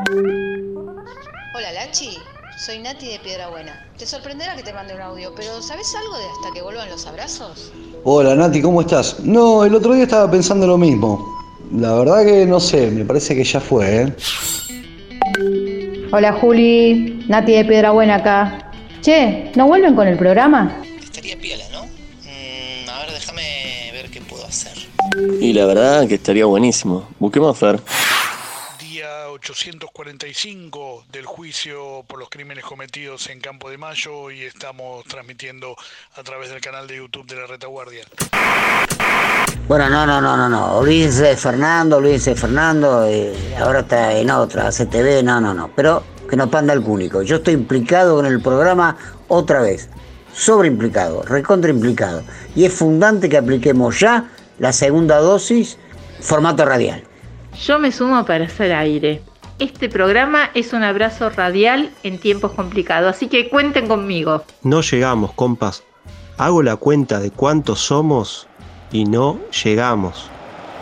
Hola Lanchi, soy Nati de Piedrabuena. Te sorprenderá que te mande un audio, pero ¿sabes algo de hasta que vuelvan los abrazos? Hola Nati, ¿cómo estás? No, el otro día estaba pensando lo mismo. La verdad que no sé, me parece que ya fue, ¿eh? Hola Juli, Nati de Piedrabuena acá. Che, ¿no vuelven con el programa? Estaría piola, ¿no? A ver, déjame ver qué puedo hacer. Y la verdad que estaría buenísimo. Busquemos a Fer. Día 845 del juicio por los crímenes cometidos en Campo de Mayo y estamos transmitiendo a través del canal de YouTube de La Retaguardia. Bueno, no. Olvídense de Fernando, ahora está en otra, CTV, no. Pero que no panda el cúnico. Yo estoy implicado con el programa otra vez. Sobreimplicado, recontraimplicado. Y es fundante que apliquemos ya la segunda dosis, formato radial. Yo me sumo para hacer aire. Este programa es un abrazo radial en tiempos complicados, así que cuenten conmigo. No llegamos, compas. Hago la cuenta de cuántos somos y no llegamos.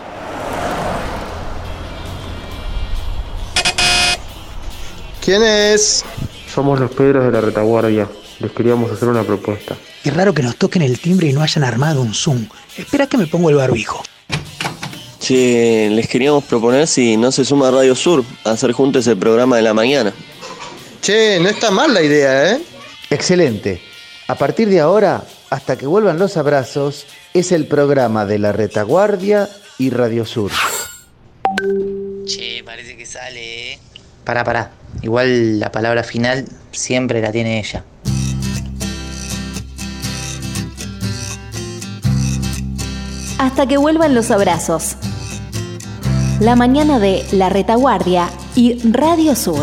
¿Quién es? Somos los Pedros de la Retaguardia. Les queríamos hacer una propuesta. Qué raro que nos toquen el timbre y no hayan armado un Zoom. Espera que me pongo el barbijo. Che, les queríamos proponer si no se suma Radio Sur a hacer juntos el programa de la mañana. Che, no está mal la idea, ¿eh? Excelente. A partir de ahora, hasta que vuelvan los abrazos, es el programa de La Retaguardia y Radio Sur. Che, parece que sale, ¿eh? Pará. Igual la palabra final siempre la tiene ella. Hasta que vuelvan los abrazos. La mañana de La Retaguardia y Radio Sur.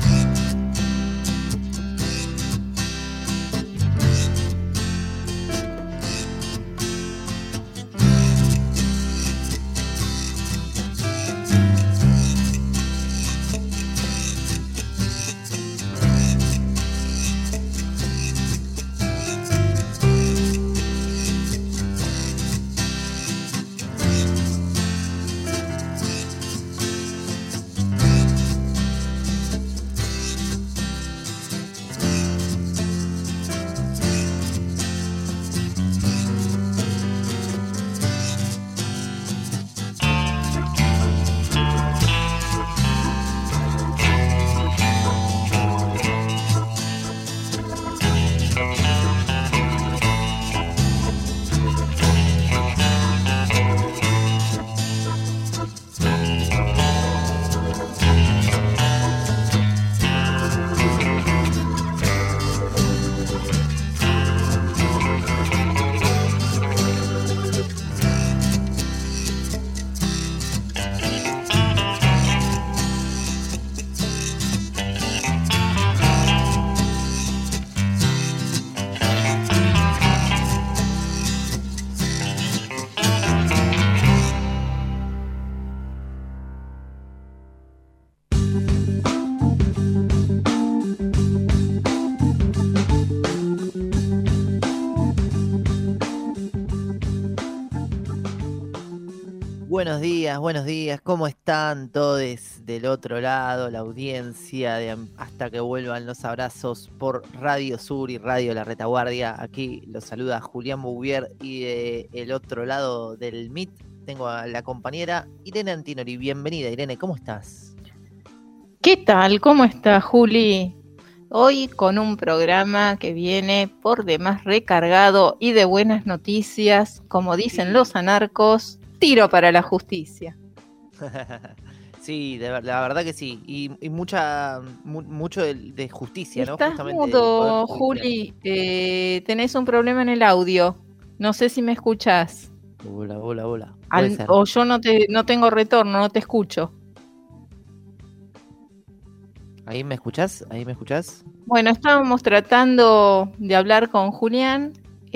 Buenos días, ¿cómo están todos del otro lado, la audiencia de Hasta que vuelvan los abrazos por Radio Sur y Radio La Retaguardia? Aquí los saluda Julián Bouvier y del otro lado del Meet tengo a la compañera Irene Antinori. Bienvenida, Irene, ¿cómo estás? ¿Qué tal? ¿Cómo está, Juli? Hoy con un programa que viene por demás recargado y de buenas noticias, como dicen los anarcos, tiro para la justicia. Sí, la verdad que sí, y mucho de justicia, ¿no? Estás Justamente mudo, Juli, tenés un problema en el audio, no sé si me escuchás. Hola. O yo no tengo retorno, no te escucho. ¿Ahí me escuchás? Bueno, estábamos tratando de hablar con Julián,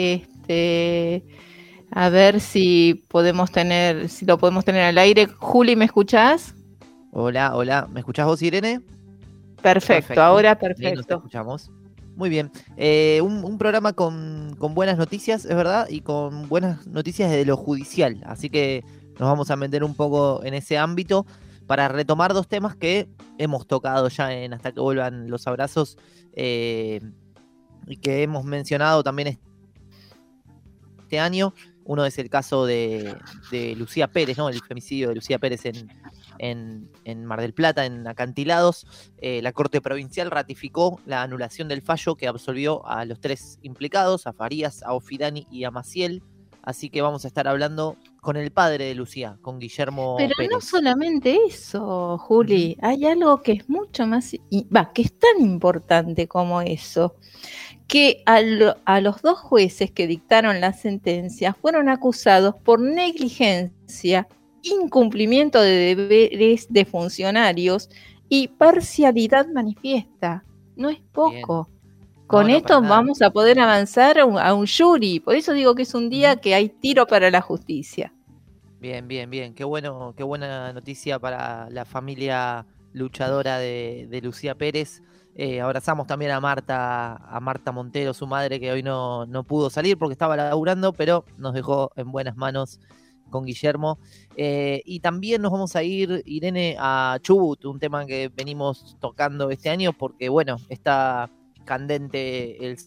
a ver si lo podemos tener al aire. Juli, ¿me escuchás? Hola, ¿me escuchás vos, Irene? Perfecto, ahora perfecto. Ahí nos escuchamos. Muy bien, un programa con buenas noticias, es verdad, y con buenas noticias de lo judicial, así que nos vamos a meter un poco en ese ámbito. para retomar dos temas que hemos tocado ya en Hasta que vuelvan los abrazos y que hemos mencionado también este año. Uno es el caso de Lucía Pérez, ¿no? El femicidio de Lucía Pérez en Mar del Plata, en Acantilados. La Corte Provincial ratificó la anulación del fallo que absolvió a los 3 implicados, a Farías, a Ofidani y a Maciel. Así que vamos a estar hablando con el padre de Lucía, con Guillermo Pero Pérez. no solamente eso, Juli, hay algo que es mucho más, que es tan importante como eso, que a los 2 jueces que dictaron la sentencia fueron acusados por negligencia, incumplimiento de deberes de funcionarios y parcialidad manifiesta. No es poco. Bien. Con esto vamos a poder avanzar a un jury. Por eso digo que es un día que hay tiro para la justicia. Bien. Qué buena noticia para la familia luchadora de Lucía Pérez. Abrazamos también a Marta Montero, su madre, que hoy no pudo salir porque estaba laburando, pero nos dejó en buenas manos con Guillermo. Y también nos vamos a ir, Irene, a Chubut, un tema que venimos tocando este año porque, bueno, está candente el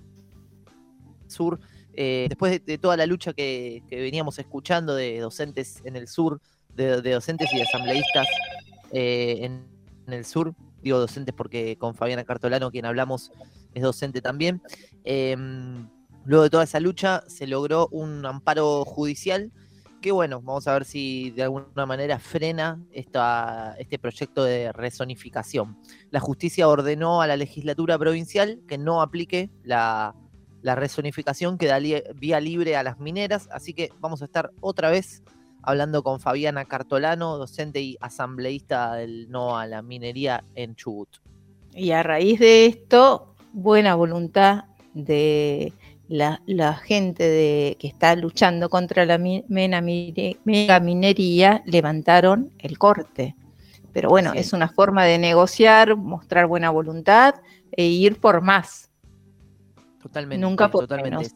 sur. Después de toda la lucha que veníamos escuchando de docentes en el sur, de docentes y de asambleístas en el sur, digo docentes porque con Fabiana Cartolano, quien hablamos, es docente también. Luego de toda esa lucha se logró un amparo judicial que, bueno, vamos a ver si de alguna manera frena este proyecto de rezonificación. La justicia ordenó a la legislatura provincial que no aplique la rezonificación, que da vía libre a las mineras, así que vamos a estar otra vez hablando con Fabiana Cartolano, docente y asambleísta del No a la Minería en Chubut. Y a raíz de esto, buena voluntad de la gente que está luchando contra la megaminería levantaron el corte. Pero bueno, sí, es una forma de negociar, mostrar buena voluntad e ir por más. Totalmente. Nunca por totalmente. Menos.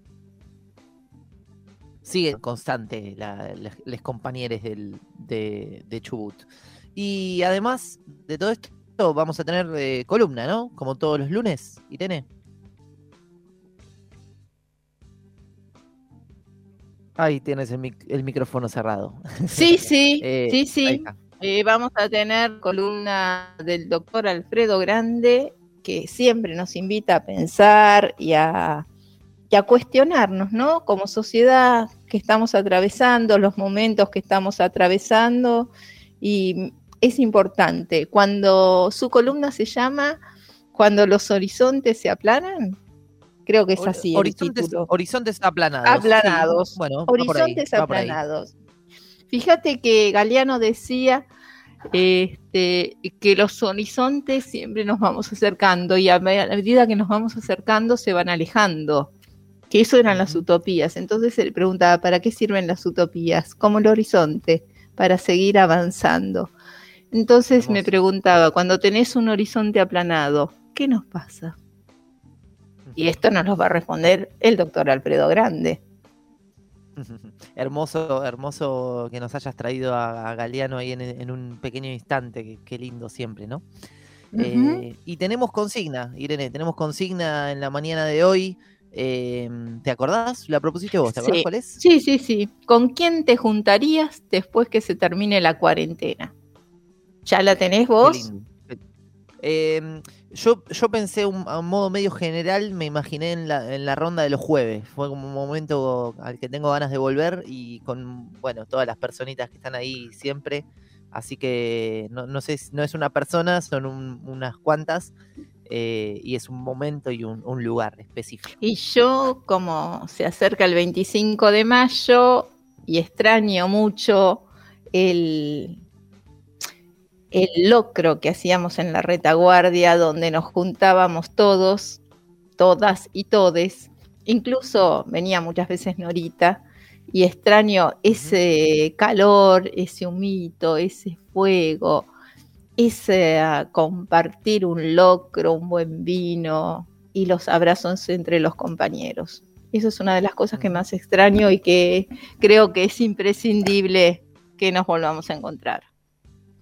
Sigue constante les compañeros de Chubut. Y además de todo esto, vamos a tener columna, ¿no? Como todos los lunes, Irene. Ahí tienes el micrófono cerrado. Sí. Vamos a tener columna del doctor Alfredo Grande, que siempre nos invita a pensar y a cuestionarnos, ¿no? Como sociedad que estamos atravesando, los momentos que estamos atravesando, y es importante. Cuando su columna se llama "Cuando los horizontes se aplanan", creo que es así el título. Horizontes aplanados. Aplanados. Sí. Bueno, horizontes aplanados. Fíjate que Galeano decía que los horizontes siempre nos vamos acercando y a medida que nos vamos acercando se van alejando. Que eso eran las utopías. Entonces él preguntaba, ¿para qué sirven las utopías? Como el horizonte, para seguir avanzando. Entonces me preguntaba, cuando tenés un horizonte aplanado, ¿qué nos pasa? Y esto nos lo va a responder el doctor Alfredo Grande. Hermoso que nos hayas traído a Galeano ahí en un pequeño instante, qué lindo siempre, ¿no? Y tenemos consigna, Irene, en la mañana de hoy. ¿Te acordás? La propusiste vos, ¿te acordás cuál es? Sí. ¿Con quién te juntarías después que se termine la cuarentena? ¿Ya la tenés vos? Yo pensé a un modo medio general, me imaginé en la ronda de los jueves. Fue como un momento al que tengo ganas de volver y con, bueno, todas las personitas que están ahí siempre. Así que no sé, no es una persona, son unas cuantas. Y es un momento y un lugar específico. Y yo, como se acerca el 25 de mayo y extraño mucho el locro que hacíamos en la retaguardia, donde nos juntábamos todos, todas y todes, incluso venía muchas veces Norita, y extraño ese calor, ese humito, ese fuego, ese compartir un locro, un buen vino y los abrazos entre los compañeros. Eso es una de las cosas que más extraño y que creo que es imprescindible que nos volvamos a encontrar.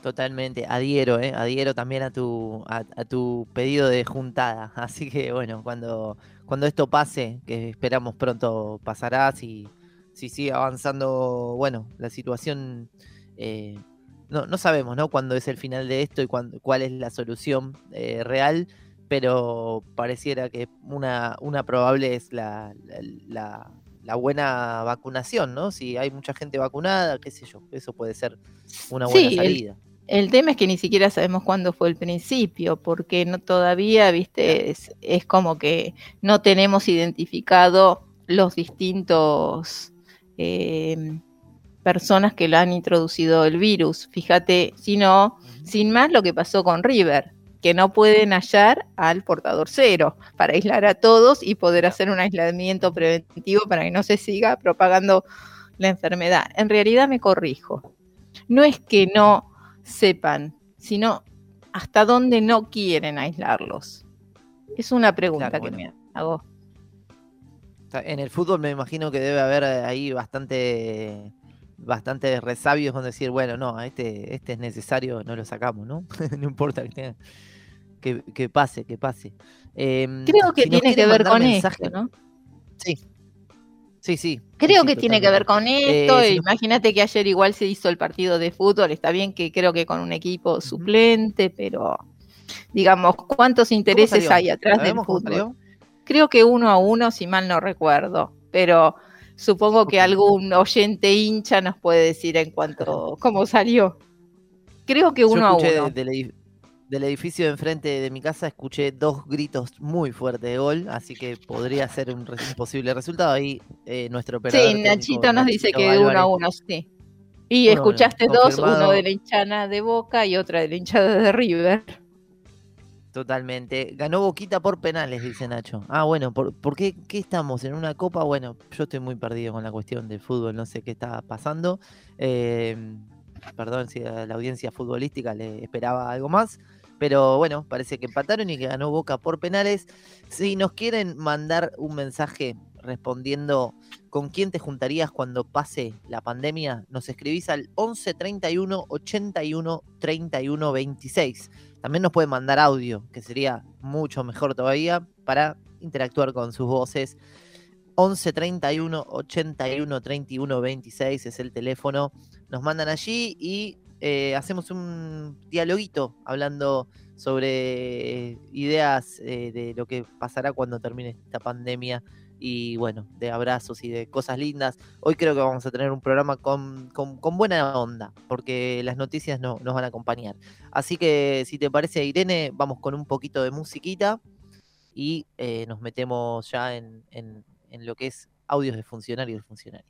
Totalmente, adhiero también a tu pedido de juntada. Así que bueno, cuando esto pase, que esperamos pronto pasará, si sigue avanzando, bueno, la situación, no sabemos, ¿no?, cuándo es el final de esto y cuál es la solución real, pero pareciera que una probable es la buena vacunación, ¿no? Si hay mucha gente vacunada, qué sé yo, eso puede ser una buena salida. El tema es que ni siquiera sabemos cuándo fue el principio, porque no todavía, viste, es como que no tenemos identificado los distintos personas que lo han introducido el virus. Fíjate, sino, sin más lo que pasó con River, que no pueden hallar al portador cero para aislar a todos y poder hacer un aislamiento preventivo para que no se siga propagando la enfermedad. En realidad me corrijo. No es que no sepan, sino hasta dónde no quieren aislarlos. Es una pregunta que me hago. En el fútbol me imagino que debe haber ahí bastante resabios con decir, bueno, no, este es necesario, no lo sacamos, ¿no? No importa que pase. Creo que tiene que ver con esto, ¿no? Sí. Creo que tiene que ver con esto. Imagínate que ayer igual se hizo el partido de fútbol. Está bien que creo que con un equipo suplente, pero digamos, ¿cuántos intereses hay atrás del fútbol? Creo que 1-1, si mal no recuerdo, pero supongo que algún oyente hincha nos puede decir en cuanto cómo salió. Creo que 1-1. Del edificio de enfrente de mi casa escuché 2 gritos muy fuertes de gol, así que podría ser un posible resultado. Ahí nuestro operador. Sí, Nachito nos dice que 1-1, sí. Y escuchaste 2, uno de la hinchada de Boca y otra de la hinchada de River. Totalmente. Ganó Boquita por penales, dice Nacho. Ah, bueno, ¿por qué estamos en una copa? Bueno, yo estoy muy perdido con la cuestión del fútbol, no sé qué está pasando. Perdón si a la audiencia futbolística le esperaba algo más. Pero bueno, parece que empataron y que ganó Boca por penales. Si nos quieren mandar un mensaje respondiendo con quién te juntarías cuando pase la pandemia, nos escribís al 11 31 81 31 26. También nos pueden mandar audio, que sería mucho mejor todavía, para interactuar con sus voces. 11 31 81 31 26 es el teléfono. Nos mandan allí y hacemos un dialoguito hablando sobre ideas de lo que pasará cuando termine esta pandemia y bueno, de abrazos y de cosas lindas. Hoy creo que vamos a tener un programa con buena onda, porque las noticias nos van a acompañar. Así que si te parece, Irene, vamos con un poquito de musiquita y nos metemos ya en lo que es audios de funcionarios y funcionarias.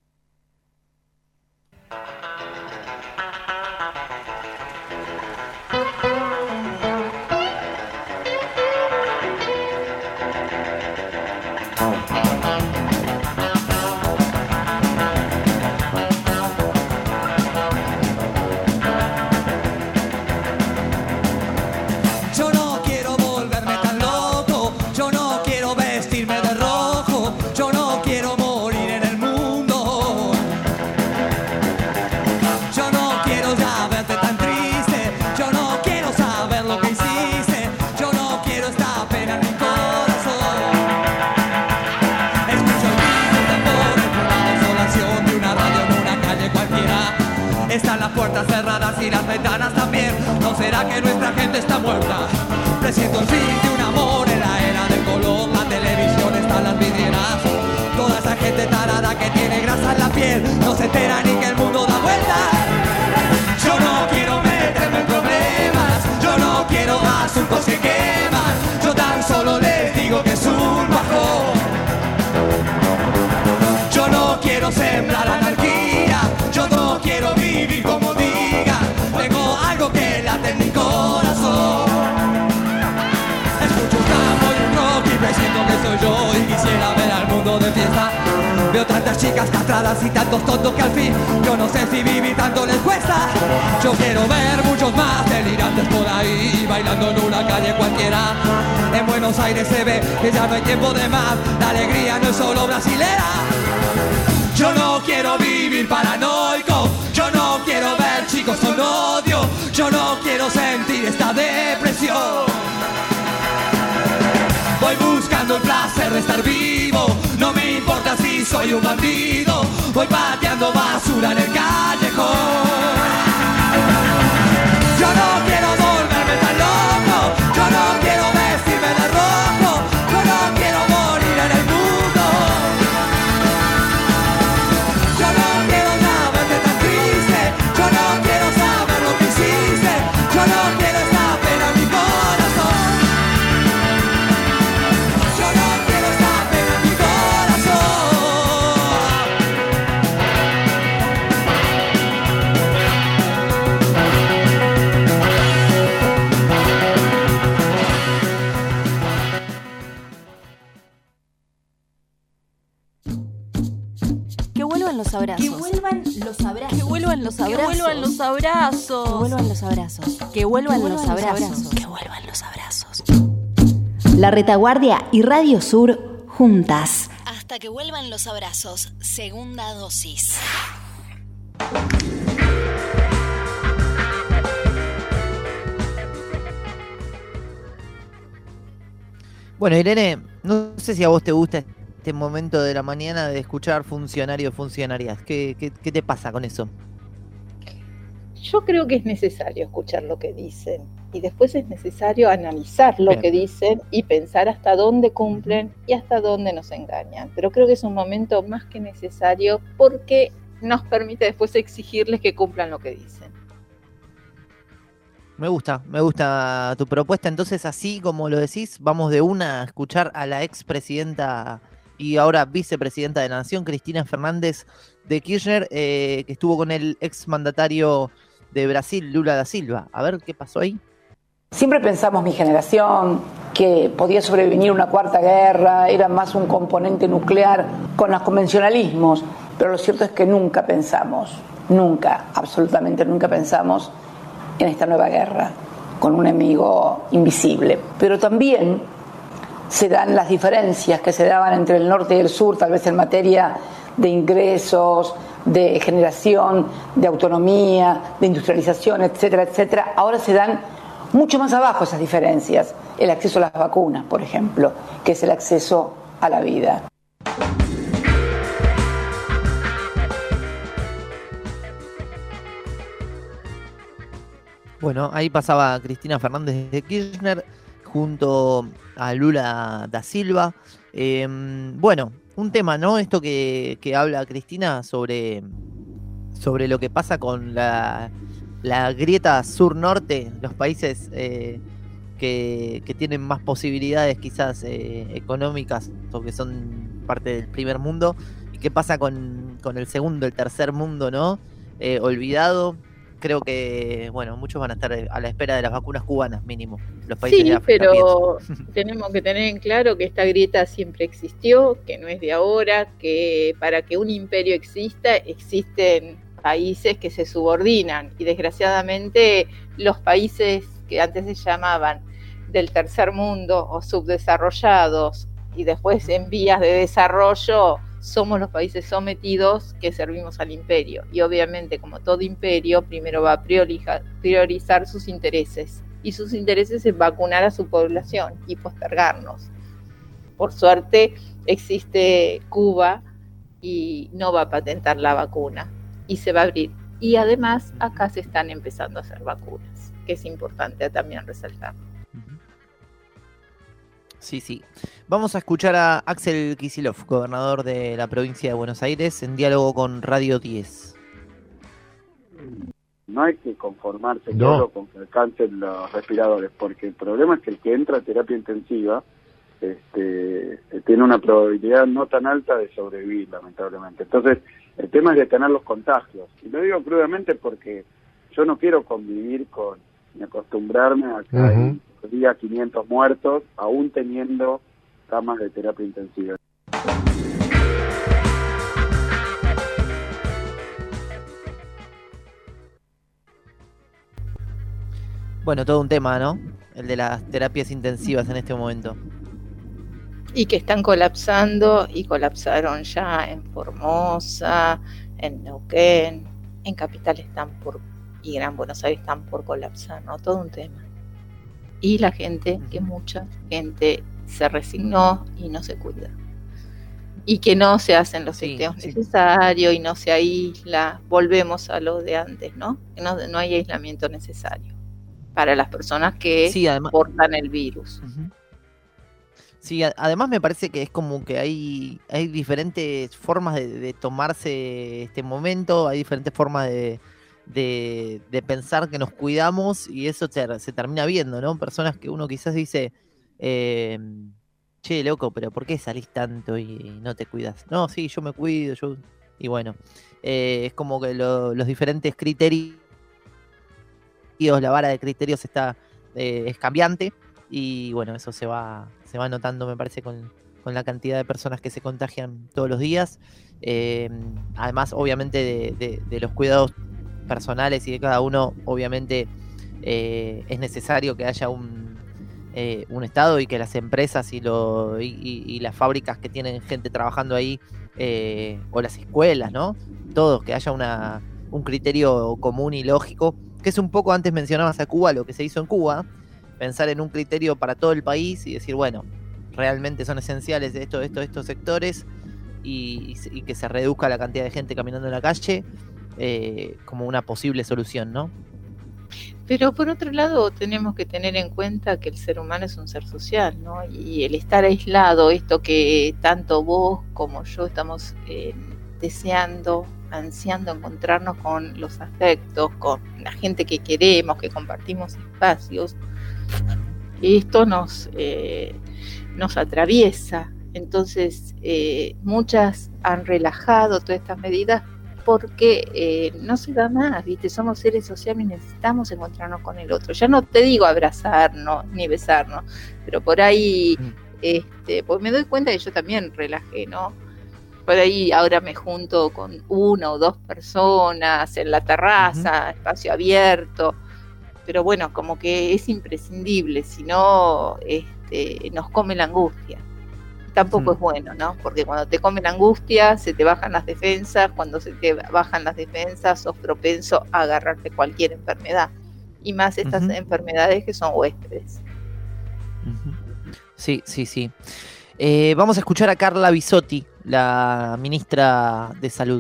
Yo no quiero volverme tan loco, yo no quiero vestirme de rojo, yo no quiero morir en el mundo. Yo no quiero ya verte tan triste, yo no quiero saber lo que hiciste, yo no quiero esta pena en mi corazón. Escucho el grito de tambores por la desolación de una radio en una calle cualquiera. Están las puertas cerradas y las ventanas también. ¿No será que nuestra gente está muerta? Presiento el fin de un amor en la era del color. La televisión está en las vidrieras. Toda esa gente tarada que tiene grasa en la piel no se entera ni que el mundo da vuelta. Yo no quiero meterme en problemas, yo no quiero asuntos que queman. Yo tan solo les digo que es un bajón. Yo no quiero sembrar anarquía, yo no quiero vivir como diga. Tengo algo que late en mi corazón. Escucho un tambo y un rock y me siento que soy yo y quisiera ver al mundo de fiesta. Veo tantas chicas castradas y tantos tontos que al fin yo no sé si vivir tanto les cuesta. Yo quiero ver muchos más delirantes por ahí bailando en una calle cualquiera. En Buenos Aires se ve que ya no hay tiempo de más. La alegría no es solo brasilera. Yo no quiero vivir paranoico, yo no quiero ver chicos con odio, Yo no quiero sentir esta depresión. Voy buscando el placer de estar vivo. No me importa si soy un bandido. Voy pateando basura en el callejón. Yo no quiero volverme tan loco. Yo no quiero vestirme de rojo. Yo no quiero morir en el mundo. Yo no quiero ya verte tan triste. Yo no quiero saber lo que hiciste. Yo no quiero esta pena en mi corazón. Yo no quiero esta pena en mi Que vuelvan los abrazos. Que vuelvan los abrazos. Que vuelvan los abrazos. Que vuelvan los abrazos. Que vuelvan los abrazos. Que vuelvan los abrazos. Que vuelvan los abrazos. La Retaguardia y Radio Sur juntas. Hasta que vuelvan los abrazos. Segunda dosis. Bueno, Irene, no sé si a vos te gusta este momento de la mañana de escuchar funcionarios, funcionarias. ¿Qué te pasa con eso? Yo creo que es necesario escuchar lo que dicen y después es necesario analizar lo que dicen y pensar hasta dónde cumplen y hasta dónde nos engañan. Pero creo que es un momento más que necesario porque nos permite después exigirles que cumplan lo que dicen. Me gusta tu propuesta. Entonces, así como lo decís, vamos de una a escuchar a la expresidenta y ahora vicepresidenta de la Nación, Cristina Fernández de Kirchner, que estuvo con el exmandatario de Brasil, Lula da Silva. A ver qué pasó ahí. Siempre pensamos, mi generación, que podía sobrevivir una cuarta guerra, era más un componente nuclear con los convencionalismos, pero lo cierto es que nunca pensamos, absolutamente nunca pensamos en esta nueva guerra, con un enemigo invisible. Pero también se dan las diferencias que se daban entre el norte y el sur, tal vez en materia de ingresos, de generación, de autonomía, de industrialización, etcétera, etcétera. Ahora se dan mucho más abajo esas diferencias. El acceso a las vacunas, por ejemplo, que es el acceso a la vida. Bueno, ahí pasaba Cristina Fernández de Kirchner junto a Lula da Silva. Bueno, un tema, ¿no? Esto que habla Cristina sobre lo que pasa con la grieta sur-norte, los países que tienen más posibilidades quizás económicas o que son parte del primer mundo, y qué pasa con el segundo, el tercer mundo, ¿no? Olvidado. Creo que, bueno, muchos van a estar a la espera de las vacunas cubanas, mínimo. Los países de África, pero tenemos que tener en claro que esta grieta siempre existió, que no es de ahora, que para que un imperio exista, existen países que se subordinan. Y desgraciadamente los países que antes se llamaban del tercer mundo o subdesarrollados y después en vías de desarrollo, somos los países sometidos que servimos al imperio. Y obviamente, como todo imperio, primero va a priorizar sus intereses. Y sus intereses es vacunar a su población y postergarnos. Por suerte, existe Cuba y no va a patentar la vacuna. Y se va a abrir. Y además, acá se están empezando a hacer vacunas, que es importante también resaltar. Sí. Vamos a escuchar a Axel Kicillof, gobernador de la provincia de Buenos Aires, en diálogo con Radio 10. No hay que conformarse solo con que alcancen los respiradores, porque el problema es que el que entra a terapia intensiva tiene una probabilidad no tan alta de sobrevivir, lamentablemente. Entonces, el tema es detener los contagios. Y lo digo crudamente porque yo no quiero convivir ni acostumbrarme a que hay día 500 muertos, aún teniendo camas de terapia intensiva. Bueno, todo un tema, ¿no? El de las terapias intensivas en este momento. Y que están colapsando, y colapsaron ya en Formosa, en Neuquén, en Capital están por y Gran Buenos Aires están por colapsar, ¿no? Todo un tema. Y la gente, que mucha gente se resignó y no se cuida. Y que no se hacen los testeos necesarios y no se aísla. Volvemos a lo de antes, ¿no? Que no hay aislamiento necesario para las personas que portan el virus. Sí, además me parece que es como que hay diferentes formas de tomarse este momento, hay diferentes formas de pensar que nos cuidamos y eso se termina viendo, ¿no? Personas que uno quizás dice, che, loco, pero ¿por qué salís tanto y no te cuidas? No, sí, yo me cuido, y bueno, es como que los diferentes criterios, la vara de criterios es cambiante y bueno, eso se va notando, me parece, con la cantidad de personas que se contagian todos los días. Además, obviamente, de los cuidados personales y de cada uno, obviamente es necesario que haya un Estado y que las empresas y las fábricas que tienen gente trabajando ahí, o las escuelas, ¿no? Todos, que haya un criterio común y lógico, que es un poco, antes mencionabas a Cuba, lo que se hizo en Cuba, pensar en un criterio para todo el país y decir, bueno, realmente son esenciales estos sectores y que se reduzca la cantidad de gente caminando en la calle como una posible solución, ¿no? Pero por otro lado tenemos que tener en cuenta que el ser humano es un ser social, ¿no? Y el estar aislado, esto que tanto vos como yo estamos deseando, ansiando encontrarnos con los afectos, con la gente que queremos, que compartimos espacios, esto nos atraviesa. Entonces muchas han relajado todas estas medidas porque no se da más, ¿viste? Somos seres sociales y necesitamos encontrarnos con el otro. Ya no te digo abrazarnos ni besarnos, pero por ahí pues me doy cuenta que yo también relajé, ¿no? Por ahí ahora me junto con 1 o 2 personas en la terraza, espacio abierto, pero bueno, como que es imprescindible, si no nos come la angustia. Tampoco es bueno, ¿no? Porque cuando te come la angustia se te bajan las defensas, cuando se te bajan las defensas sos propenso a agarrarte cualquier enfermedad, y más estas enfermedades que son huéspedes. Sí. Vamos a escuchar a Carla Bisotti, la ministra de Salud.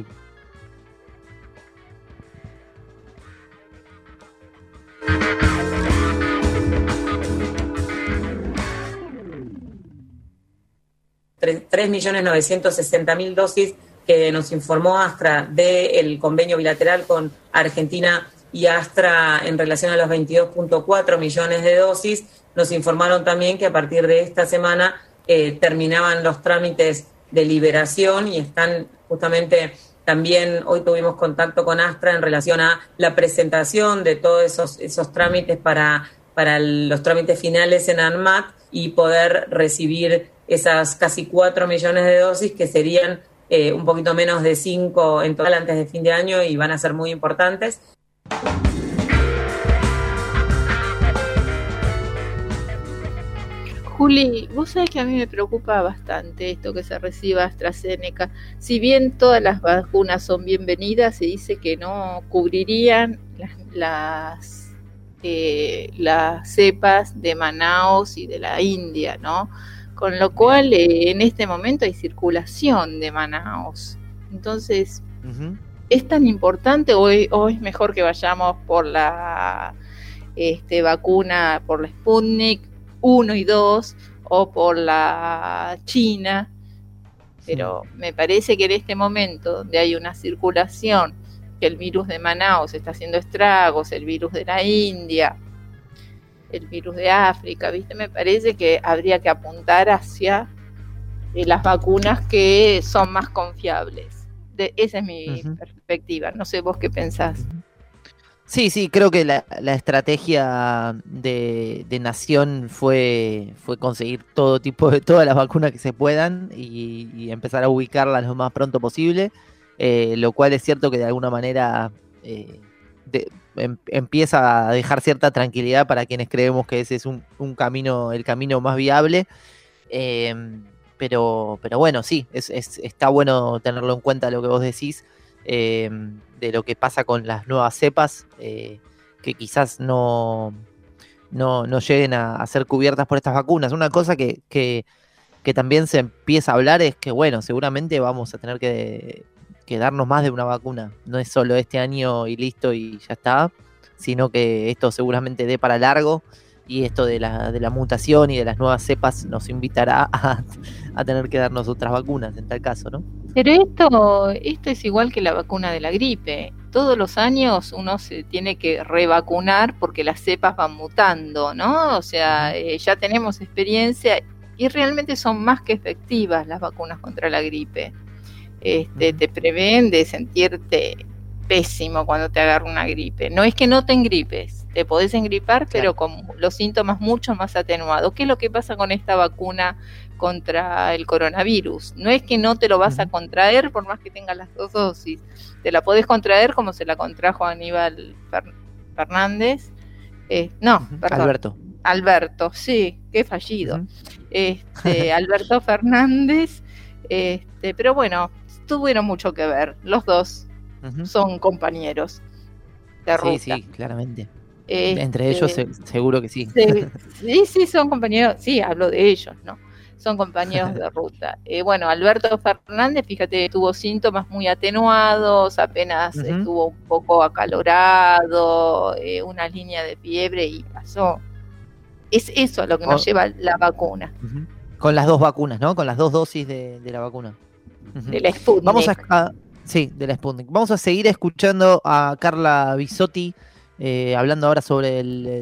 $3.960.000 dosis que nos informó Astra del convenio bilateral con Argentina y Astra en relación a los 22.4 millones de dosis. Nos informaron también que a partir de esta semana terminaban los trámites de liberación y están justamente también, hoy tuvimos contacto con Astra en relación a la presentación de todos esos trámites para los trámites finales en ANMAT y poder recibir esas casi 4 millones de dosis que serían un poquito menos de 5 en total antes de fin de año y van a ser muy importantes. Juli, vos sabés que a mí me preocupa bastante esto que se reciba AstraZeneca. Si bien todas las vacunas son bienvenidas, se dice que no cubrirían las cepas de Manaos y de la India, ¿no? Con lo cual en este momento hay circulación de Manaos. Entonces, ¿es tan importante o es mejor que vayamos por la vacuna, por la Sputnik 1 y 2 o por la China? Pero me parece que en este momento donde hay una circulación, que el virus de Manaos está haciendo estragos, el virus de la India, el virus de África, ¿viste? Me parece que habría que apuntar hacia las vacunas que son más confiables. Esa es mi perspectiva. No sé vos qué pensás. Sí, creo que la estrategia de Nación fue conseguir todas las vacunas que se puedan y empezar a ubicarlas lo más pronto posible, lo cual es cierto que de alguna manera empieza a dejar cierta tranquilidad para quienes creemos que ese es el camino más viable, pero bueno, sí, está bueno tenerlo en cuenta lo que vos decís. de lo que pasa con las nuevas cepas, que quizás no lleguen a ser cubiertas por estas vacunas. Una cosa que también se empieza a hablar es que, bueno, seguramente vamos a tener que darnos más de una vacuna. No es solo este año y listo y ya está, sino que esto seguramente dé para largo, y esto de la mutación y de las nuevas cepas nos invitará a tener que darnos otras vacunas en tal caso, ¿no? Pero esto es igual que la vacuna de la gripe. Todos los años uno se tiene que revacunar porque las cepas van mutando, ¿no? O sea, ya tenemos experiencia y realmente son más que efectivas las vacunas contra la gripe. Te prevén de sentirte pésimo cuando te agarra una gripe. No es que no te engripes, te podés engripar, pero con los síntomas mucho más atenuados. ¿Qué es lo que pasa con esta vacuna contra el coronavirus? No es que no te lo vas a contraer por más que tengas las 2 dosis. Te la podés contraer como se la contrajo Aníbal Fernández. Perdón. Alberto, sí, qué fallido. Alberto Fernández, pero bueno, tuvieron mucho que ver. Los dos son compañeros de ruta. Sí, claramente. Entre ellos seguro que sí. Sí, son compañeros, sí, hablo de ellos, ¿no? Son compañeros de ruta. Bueno, Alberto Fernández, fíjate, tuvo síntomas muy atenuados, apenas estuvo un poco acalorado, una línea de fiebre y pasó. Es eso a lo que nos lleva la vacuna. Con las 2 vacunas, ¿no? Con las 2 dosis de la vacuna. De la Sputnik. De la Sputnik. Vamos a seguir escuchando a Carla Bisotti, hablando ahora sobre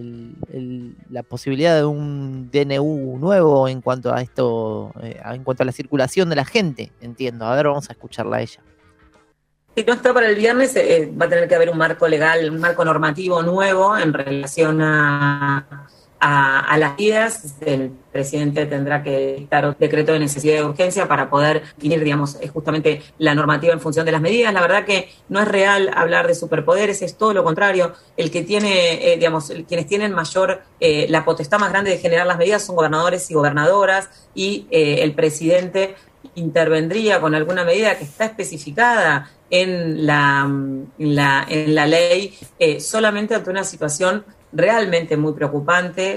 la posibilidad de un DNU nuevo en cuanto a esto, en cuanto a la circulación de la gente, entiendo. A ver, vamos a escucharla a ella. Si no está para el viernes, va a tener que haber un marco legal, un marco normativo nuevo en relación a las medidas. El presidente tendrá que dictar un decreto de necesidad de urgencia para poder definir, digamos, justamente la normativa en función de las medidas. La verdad que no es real hablar de superpoderes, es todo lo contrario. El que tiene, quienes tienen mayor, la potestad más grande de generar las medidas son gobernadores y gobernadoras, y el presidente intervendría con alguna medida que está especificada en la ley, solamente ante una situación realmente muy preocupante.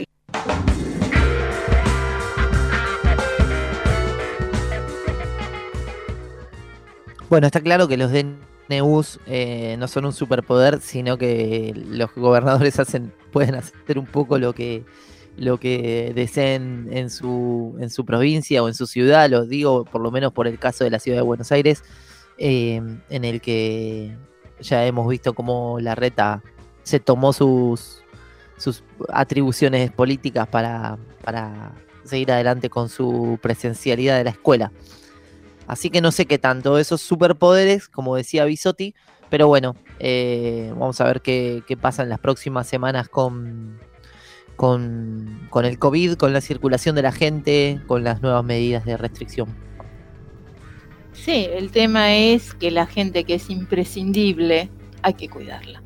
Bueno, está claro que los DNUs no son un superpoder, sino que los gobernadores pueden hacer un poco lo que deseen en su provincia o en su ciudad. Lo digo por lo menos por el caso de la ciudad de Buenos Aires, en el que ya hemos visto cómo Larreta se tomó sus atribuciones políticas para seguir adelante con su presencialidad de la escuela. Así que no sé qué tanto esos superpoderes, como decía Bisotti, pero bueno, vamos a ver qué pasa en las próximas semanas con el COVID, con la circulación de la gente, con las nuevas medidas de restricción. Sí, el tema es que la gente que es imprescindible hay que cuidarla.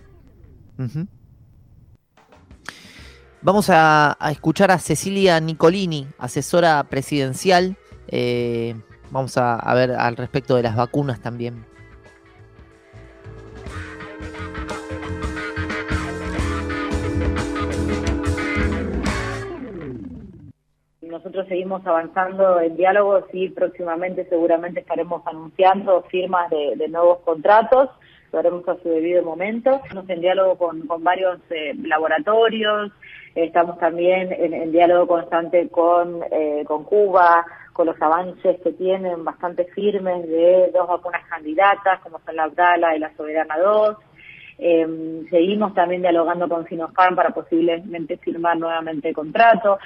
Vamos a escuchar a Cecilia Nicolini, asesora presidencial. Vamos a ver al respecto de las vacunas también. Nosotros seguimos avanzando en diálogos y próximamente seguramente estaremos anunciando firmas de nuevos contratos. Lo haremos a su debido momento. Estamos en diálogo con varios laboratorios, estamos también en diálogo constante con Cuba, con los avances que tienen bastante firmes de 2 vacunas candidatas, como son la Abdala y la Soberana 2. Seguimos también dialogando con Sinopharm para posiblemente firmar nuevamente contrato.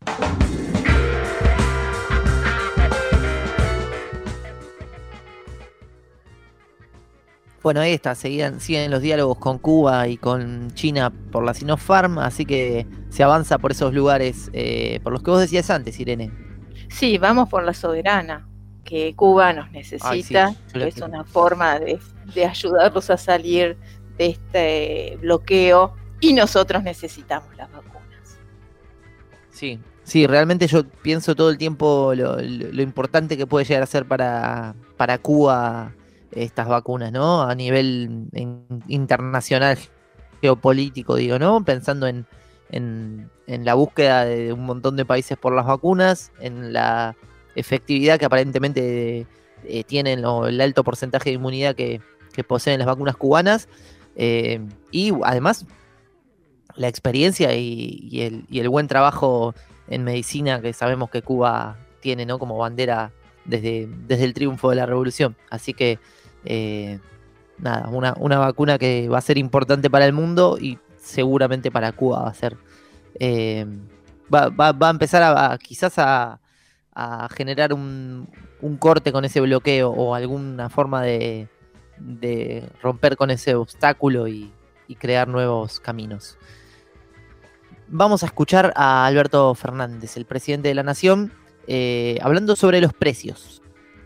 Bueno, ahí está, siguen los diálogos con Cuba y con China por la Sinopharm, así que se avanza por esos lugares por los que vos decías antes, Irene. Sí, vamos por la Soberana, que Cuba nos necesita. Ay, sí, es una forma de ayudarlos a salir de este bloqueo, y nosotros necesitamos las vacunas. Sí, realmente yo pienso todo el tiempo lo importante que puede llegar a ser para Cuba estas vacunas, ¿no? A nivel internacional, geopolítico, digo, ¿no? Pensando en la búsqueda de un montón de países por las vacunas, en la efectividad que aparentemente tienen el alto porcentaje de inmunidad que poseen las vacunas cubanas, y además la experiencia y el buen trabajo en medicina que sabemos que Cuba tiene, ¿no? Como bandera desde el triunfo de la revolución. Así que nada, una vacuna que va a ser importante para el mundo y seguramente para Cuba va a ser va a empezar quizás a generar un corte con ese bloqueo o alguna forma de romper con ese obstáculo y crear nuevos caminos. Vamos a escuchar a Alberto Fernández, el presidente de la Nación, hablando sobre los precios.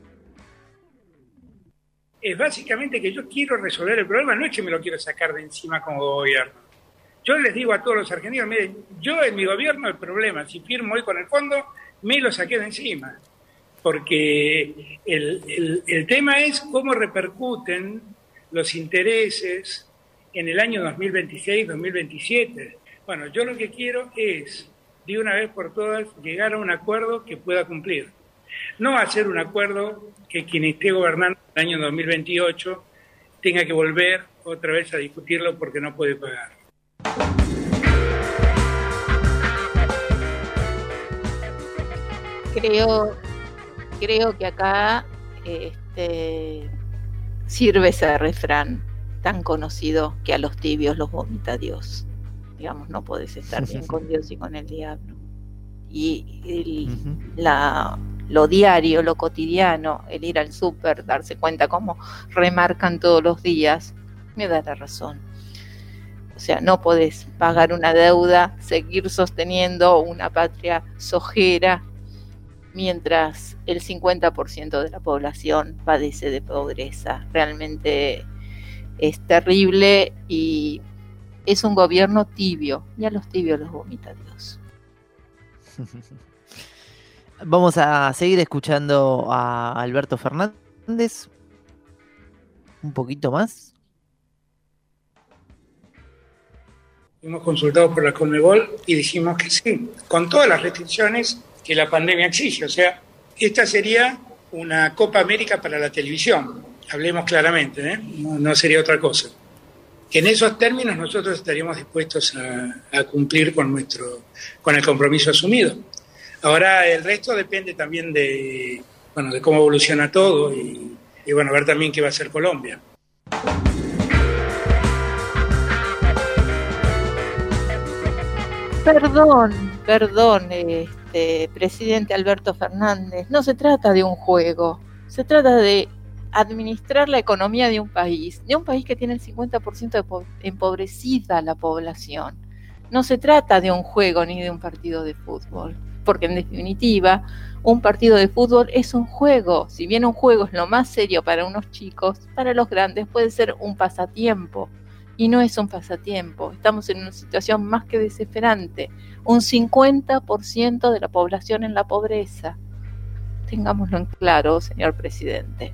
Es básicamente que yo quiero resolver el problema, no es que me lo quiero sacar de encima como gobierno. Yo les digo a todos los argentinos, miren, yo en mi gobierno el problema, si firmo hoy con el fondo, me lo saqué de encima. Porque el tema es cómo repercuten los intereses en el año 2026, 2027. Bueno, yo lo que quiero es, de una vez por todas, llegar a un acuerdo que pueda cumplir. No hacer un acuerdo que quien esté gobernando en el año 2028 tenga que volver otra vez a discutirlo porque no puede pagar. Creo que acá sirve ese refrán tan conocido que a los tibios los vomita Dios. Digamos, no podés estar bien con Dios y con el diablo. Y lo diario, lo cotidiano, el ir al súper, darse cuenta cómo remarcan todos los días, me da la razón. O sea, no podés pagar una deuda, seguir sosteniendo una patria sojera, mientras el 50% de la población padece de pobreza. Realmente es terrible y es un gobierno tibio, y a los tibios los vomita Dios. Vamos a seguir escuchando a Alberto Fernández un poquito más. Fuimos consultados por la Conmebol y dijimos que sí, con todas las restricciones que la pandemia exige. O sea, esta sería una Copa América para la televisión, hablemos claramente, ¿eh? No sería otra cosa. Que en esos términos nosotros estaríamos dispuestos a cumplir con el compromiso asumido. Ahora el resto depende también de cómo evoluciona todo y ver también qué va a hacer Colombia. Perdón, presidente Alberto Fernández, no se trata de un juego, se trata de administrar la economía de un país que tiene el 50% empobrecida la población. No se trata de un juego ni de un partido de fútbol, porque en definitiva un partido de fútbol es un juego. Si bien un juego es lo más serio para unos chicos, para los grandes puede ser un pasatiempo. Y no es un pasatiempo, estamos en una situación más que desesperante. Un 50% de la población en la pobreza. Tengámoslo en claro, señor presidente.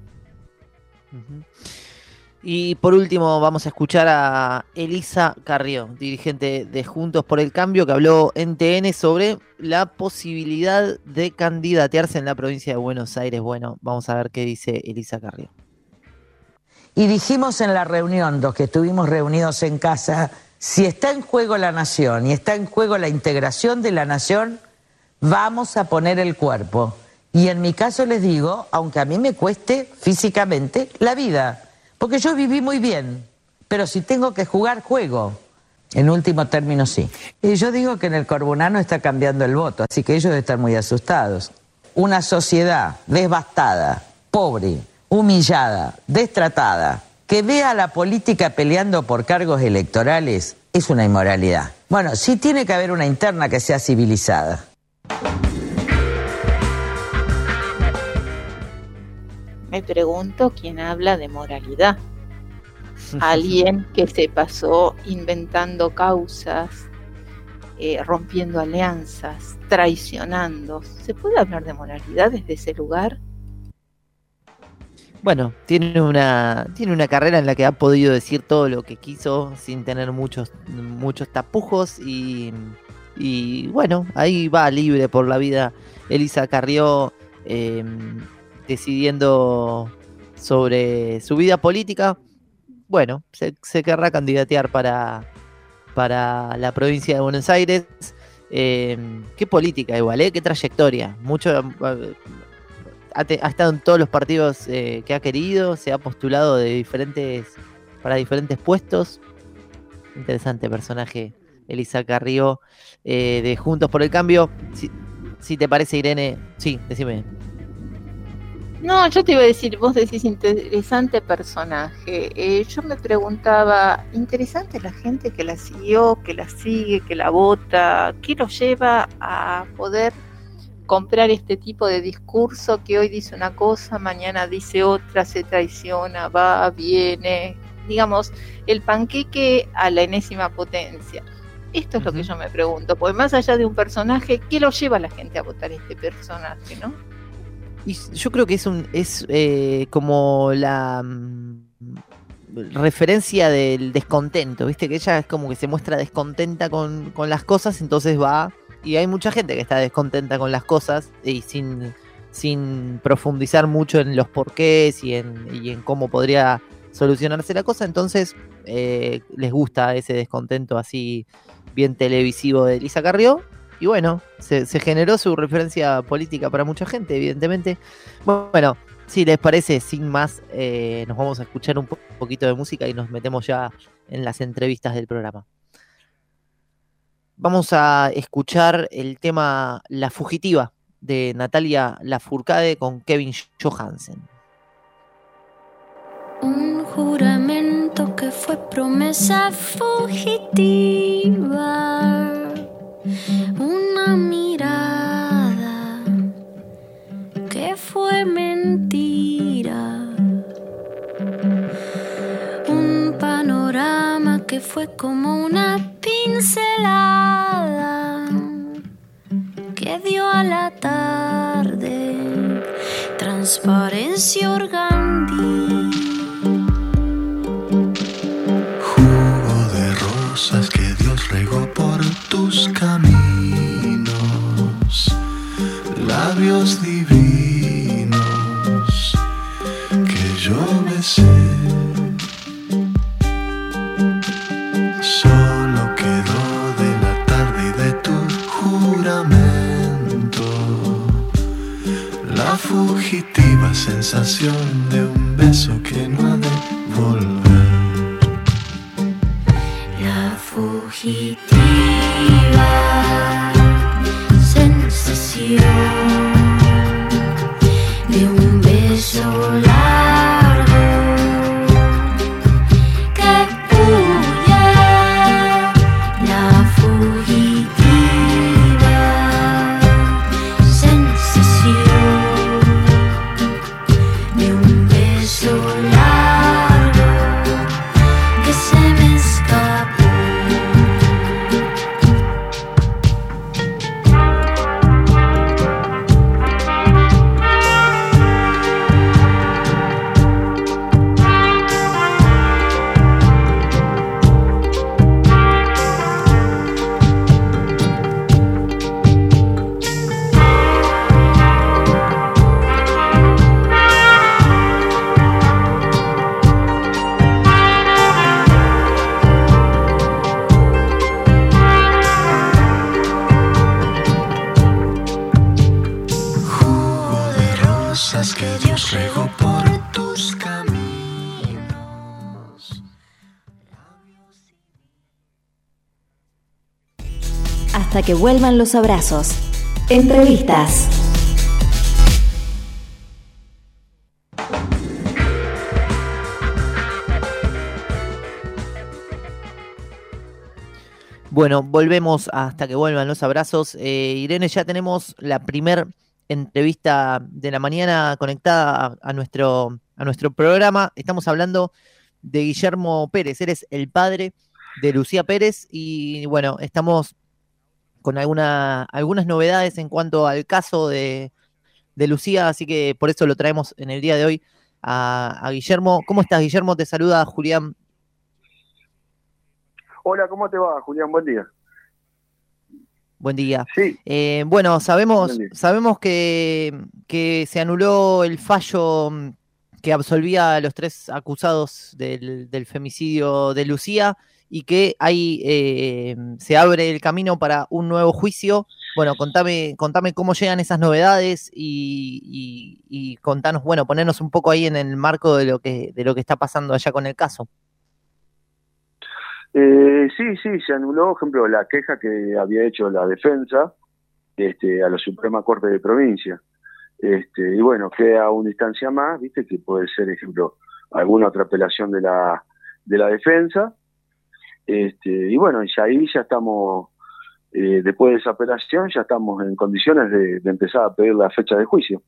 Y por último vamos a escuchar a Elisa Carrió, dirigente de Juntos por el Cambio, que habló en TN sobre la posibilidad de candidatearse en la provincia de Buenos Aires. Bueno, vamos a ver qué dice Elisa Carrió. Y dijimos en la reunión, los que estuvimos reunidos en casa, si está en juego la nación y está en juego la integración de la nación, vamos a poner el cuerpo. Y en mi caso les digo, aunque a mí me cueste físicamente la vida, porque yo viví muy bien, pero si tengo que jugar, juego. En último término, sí. Y yo digo que en el Corbunano está cambiando el voto, así que ellos están muy asustados. Una sociedad devastada, pobre, humillada, destratada, que vea a la política peleando por cargos electorales, es una inmoralidad. Bueno, sí tiene que haber una interna que sea civilizada. Me pregunto quién habla de moralidad. Alguien que se pasó inventando causas, rompiendo alianzas, traicionando. ¿Se puede hablar de moralidad desde ese lugar? Bueno, tiene una carrera en la que ha podido decir todo lo que quiso sin tener muchos tapujos y bueno, ahí va libre por la vida Elisa Carrió, decidiendo sobre su vida política. Bueno, se querrá candidatear para la provincia de Buenos Aires. Qué política igual, qué trayectoria. Ha estado en todos los partidos que ha querido, se ha postulado para diferentes puestos. Interesante personaje, Elisa Carrió, de Juntos por el Cambio. Si te parece, Irene, sí, decime. No, yo te iba a decir, vos decís interesante personaje. Yo me preguntaba, interesante la gente que la siguió, que la sigue, que la vota, ¿qué lo lleva a poder comprar este tipo de discurso que hoy dice una cosa, mañana dice otra, se traiciona, va, viene, digamos, el panqueque a la enésima potencia? Esto es lo que yo me pregunto, porque más allá de un personaje, ¿qué lo lleva a la gente a votar este personaje, no? Y yo creo que es como la referencia del descontento, ¿viste? Que ella es como que se muestra descontenta con las cosas, entonces va. Y hay mucha gente que está descontenta con las cosas y sin profundizar mucho en los porqués y en cómo podría solucionarse la cosa. Entonces les gusta ese descontento así bien televisivo de Elisa Carrió. Y bueno, se generó su referencia política para mucha gente, evidentemente. Bueno, si les parece, sin más, nos vamos a escuchar un poquito de música y nos metemos ya en las entrevistas del programa. Vamos a escuchar el tema La Fugitiva de Natalia Lafourcade con Kevin Johansen. Un juramento que fue promesa fugitiva, una mirada que fue mentira, un panorama que fue como una pincelada que dio a la tarde transparencia organdí. Jugo de rosas que Dios regó por tus caminos, labios divinos que yo besé. Solo quedó de la tarde y de tu juramento la fugitiva sensación de un beso que no ha de volver. La fugitiva sensación de un beso largo que huye. La fugitiva sensación de un beso largo que se me escapó. Que Dios regó por tus caminos. Hasta que vuelvan los abrazos. Entrevistas. Bueno, volvemos hasta que vuelvan los abrazos. Irene, ya tenemos la primer entrevista de la mañana conectada a nuestro programa. Estamos hablando de Guillermo Pérez. Eres el padre de Lucía Pérez y bueno, estamos con algunas novedades en cuanto al caso de Lucía, así que por eso lo traemos en el día de hoy a Guillermo. ¿Cómo estás, Guillermo? Te saluda Julián. Hola, ¿cómo te va, Julián? Buen día. Buen día. Sí. Bueno, sabemos que se anuló el fallo que absolvía a los 3 acusados del femicidio de Lucía y que ahí se abre el camino para un nuevo juicio. Bueno, contame cómo llegan esas novedades y contanos, bueno, ponernos un poco ahí en el marco de lo que está pasando allá con el caso. Sí, se anuló, por ejemplo, la queja que había hecho la defensa a la Suprema Corte de Provincia. Y bueno, queda una instancia más, viste, que puede ser, ejemplo, alguna otra apelación de la defensa. Y bueno, y ahí ya estamos, después de esa apelación, ya estamos en condiciones de empezar a pedir la fecha de juicio.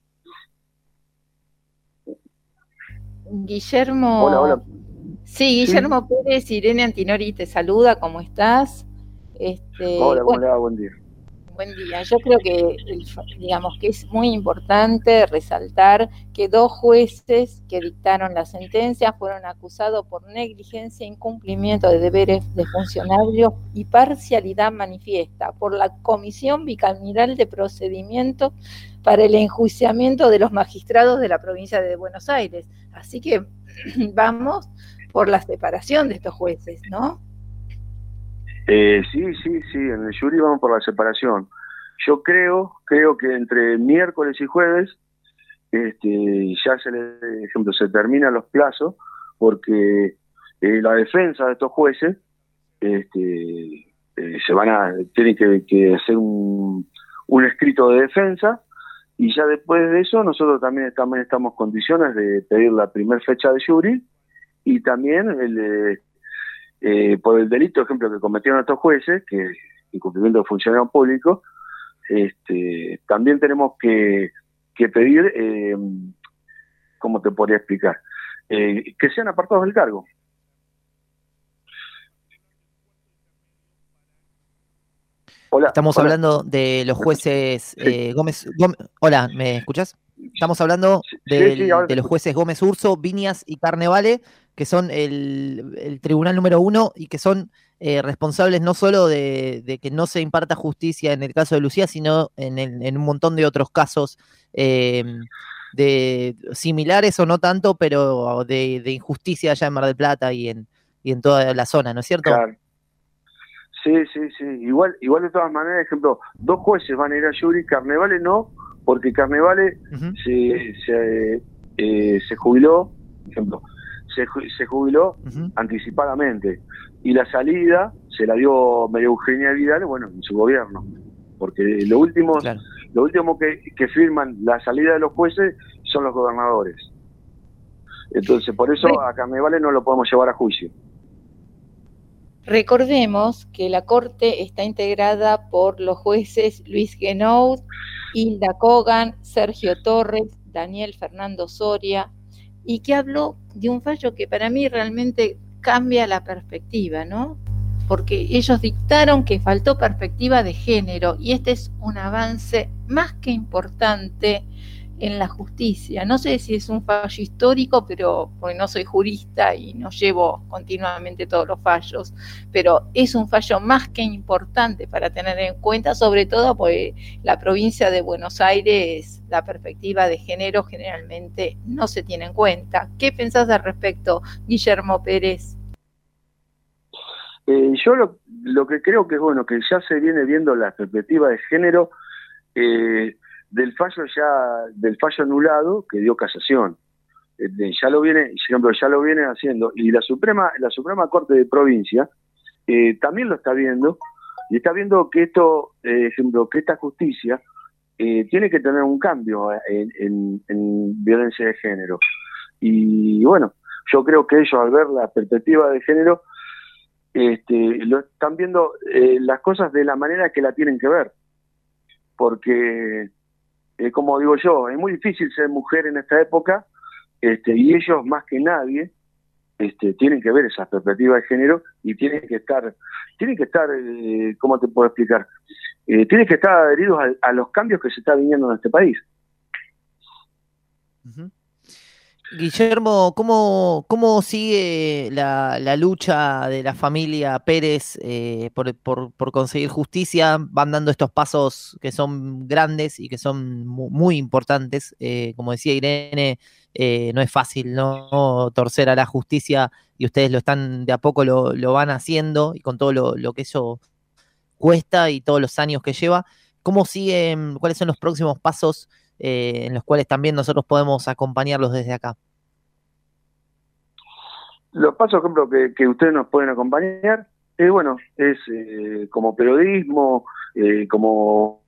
Guillermo. Hola. Sí, Guillermo Pérez, Irene Antinori te saluda, ¿cómo estás? Hola, ¿cómo le va? Buen día. Buen día. Yo creo que, digamos que es muy importante resaltar que 2 jueces que dictaron la sentencia fueron acusados por negligencia, incumplimiento de deberes de funcionarios y parcialidad manifiesta por la Comisión Bicameral de Procedimiento para el Enjuiciamiento de los Magistrados de la Provincia de Buenos Aires. Así que vamos por la separación de estos jueces, ¿no? Sí, en el jury vamos por la separación. Yo creo que entre miércoles y jueves ya se terminan los plazos, porque la defensa de estos jueces tienen que hacer un escrito de defensa, y ya después de eso nosotros también estamos en condiciones de pedir la primera fecha de jury, y también por el delito, por ejemplo, que cometieron estos jueces, que es incumplimiento de funcionario público, también tenemos que pedir, ¿cómo te podría explicar? Que sean apartados del cargo. Hola. Estamos hablando de los jueces Gómez. Hola, ¿me escuchás? Estamos hablando de los jueces Gómez Urso, Viñas y Carnevale, que son el tribunal número 1 y que son responsables no solo de que no se imparta justicia en el caso de Lucía, sino en un montón de otros casos de similares o no tanto, pero de injusticia allá en Mar del Plata y en toda la zona, ¿no es cierto? Claro. Sí. Igual de todas maneras, ejemplo, 2 jueces van a ir a jury, Carnevale no, porque Carnevale se jubiló, por ejemplo, se jubiló anticipadamente, y la salida se la dio María Eugenia Vidal, bueno, en su gobierno, porque lo último que firman la salida de los jueces son los gobernadores. Entonces, por eso a Carnevale no lo podemos llevar a juicio. Recordemos que la Corte está integrada por los jueces Luis Genoud, Hilda Kogan, Sergio Torres, Daniel Fernando Soria, y que habló de un fallo que para mí realmente cambia la perspectiva, ¿no? Porque ellos dictaron que faltó perspectiva de género, y este es un avance más que importante en la justicia. No sé si es un fallo histórico, pero porque no soy jurista y no llevo continuamente todos los fallos, pero es un fallo más que importante para tener en cuenta, sobre todo porque la provincia de Buenos Aires, la perspectiva de género generalmente no se tiene en cuenta. ¿Qué pensás al respecto, Guillermo Pérez? Yo lo que creo que es bueno, que ya se viene viendo la perspectiva de género del fallo anulado que dio casación. Ya lo viene haciendo, y la Suprema Corte de Provincia también lo está viendo, y está viendo que que esta justicia tiene que tener un cambio en violencia de género. Y bueno, yo creo que ellos, al ver la perspectiva de género, lo están viendo las cosas de la manera que la tienen que ver, porque como digo yo, es muy difícil ser mujer en esta época, y ellos más que nadie tienen que ver esa perspectiva de género, y tienen que estar, ¿cómo te puedo explicar? Tienen que estar adheridos a los cambios que se está viniendo en este país. Guillermo, ¿cómo sigue la lucha de la familia Pérez por conseguir justicia? Van dando estos pasos que son grandes y que son muy importantes. Como decía Irene, no es fácil, ¿no? Torcer a la justicia, y ustedes lo están, de a poco lo van haciendo, y con todo lo que eso cuesta y todos los años que lleva. ¿Cómo siguen? ¿Cuáles son los próximos pasos en los cuales también nosotros podemos acompañarlos desde acá? Los pasos, por ejemplo, que ustedes nos pueden acompañar, bueno, es como periodismo, como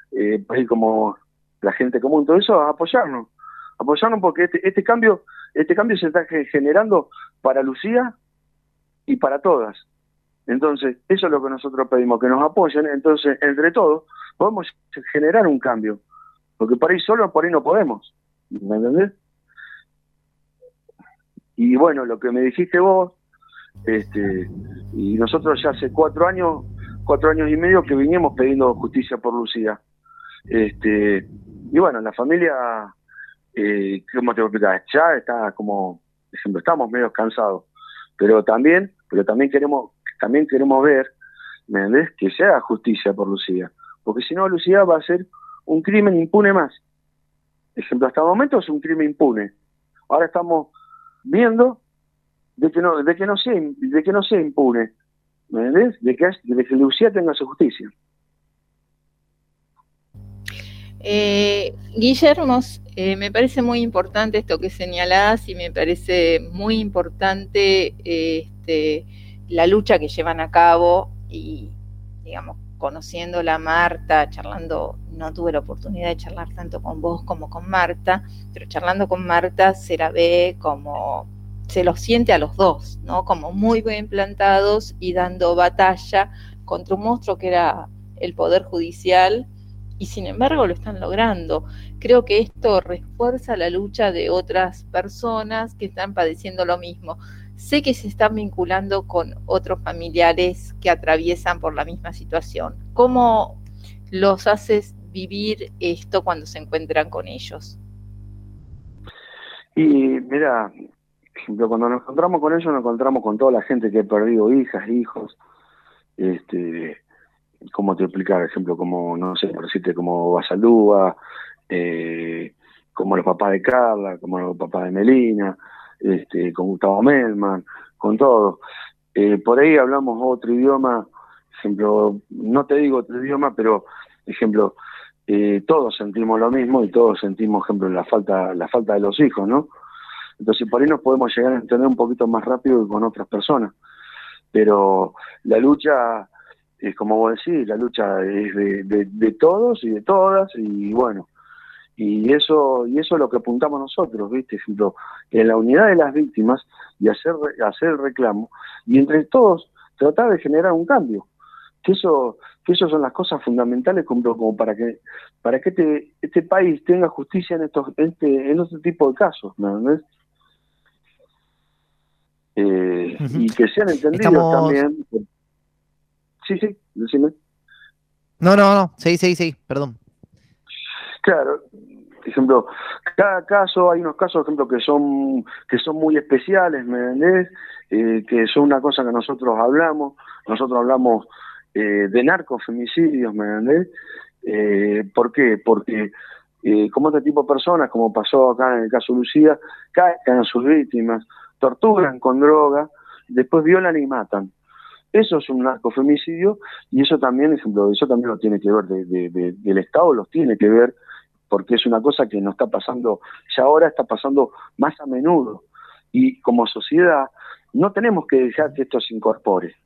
la gente común, todo eso, apoyarnos porque este cambio se está generando para Lucía y para todas. Entonces, eso es lo que nosotros pedimos, que nos apoyen. Entonces, entre todos, podemos generar un cambio, porque por ahí solo, por ahí no podemos, ¿me entendés? Y bueno, lo que me dijiste vos, y nosotros ya hace 4 años y medio que vinimos pidiendo justicia por Lucía. Y bueno, la familia, ¿cómo te voy a explicar? Ya está como, por ejemplo, estamos medio cansados, pero también queremos ver, ¿me entendés?, que se haga justicia por Lucía, porque si no, Lucía va a ser un crimen impune más. Por ejemplo, hasta el momento es un crimen impune. Ahora estamos viendo de que no sea impune, ¿me entendés?, de que Lucía tenga su justicia. Guillermo, me parece muy importante esto que señalás, y me parece muy importante la lucha que llevan a cabo, y digamos, conociéndola a Marta, charlando, no tuve la oportunidad de charlar tanto con vos como con Marta, pero charlando con Marta se la ve como, se los siente a los dos, ¿no? Como muy bien plantados y dando batalla contra un monstruo que era el Poder Judicial, y sin embargo lo están logrando. Creo que esto refuerza la lucha de otras personas que están padeciendo lo mismo. Sé que se están vinculando con otros familiares que atraviesan por la misma situación. ¿Cómo los haces vivir esto cuando se encuentran con ellos? Y mira, por ejemplo, cuando nos encontramos con ellos, nos encontramos con toda la gente que ha perdido hijas, hijos, ¿cómo te explicar? Por ejemplo, como, no sé, por decirte, como Basalúa, como los papás de Carla, como los papás de Melina, con Gustavo Melman, con todo. Por ahí hablamos otro idioma, ejemplo, no te digo otro idioma, pero, ejemplo, todos sentimos lo mismo, y todos sentimos, ejemplo, la falta de los hijos, ¿no? Entonces, por ahí nos podemos llegar a entender un poquito más rápido que con otras personas. Pero la lucha, es como vos decís, la lucha es de todos y de todas, y bueno, y eso es lo que apuntamos nosotros, ¿viste? Ejemplo, en la unidad de las víctimas, y hacer el reclamo, y entre todos tratar de generar un cambio, que eso son las cosas fundamentales como para que este país tenga justicia en este tipo de casos, ¿no? Y que sean entendidos también. Sí, decime. No, sí, perdón. Claro, por ejemplo, cada caso, hay unos casos, por ejemplo, que son muy especiales, ¿me entendés? Que son una cosa que nosotros hablamos de narcofemicidios, ¿me entendés? ¿Por qué? Porque como este tipo de personas, como pasó acá en el caso de Lucía, caen a sus víctimas, torturan con droga, después violan y matan. Eso es un narcofemicidio, y eso también, ejemplo, eso también lo tiene que ver del Estado, los tiene que ver, porque es una cosa que no está pasando, ya ahora está pasando más a menudo, y como sociedad no tenemos que dejar que esto se incorpore.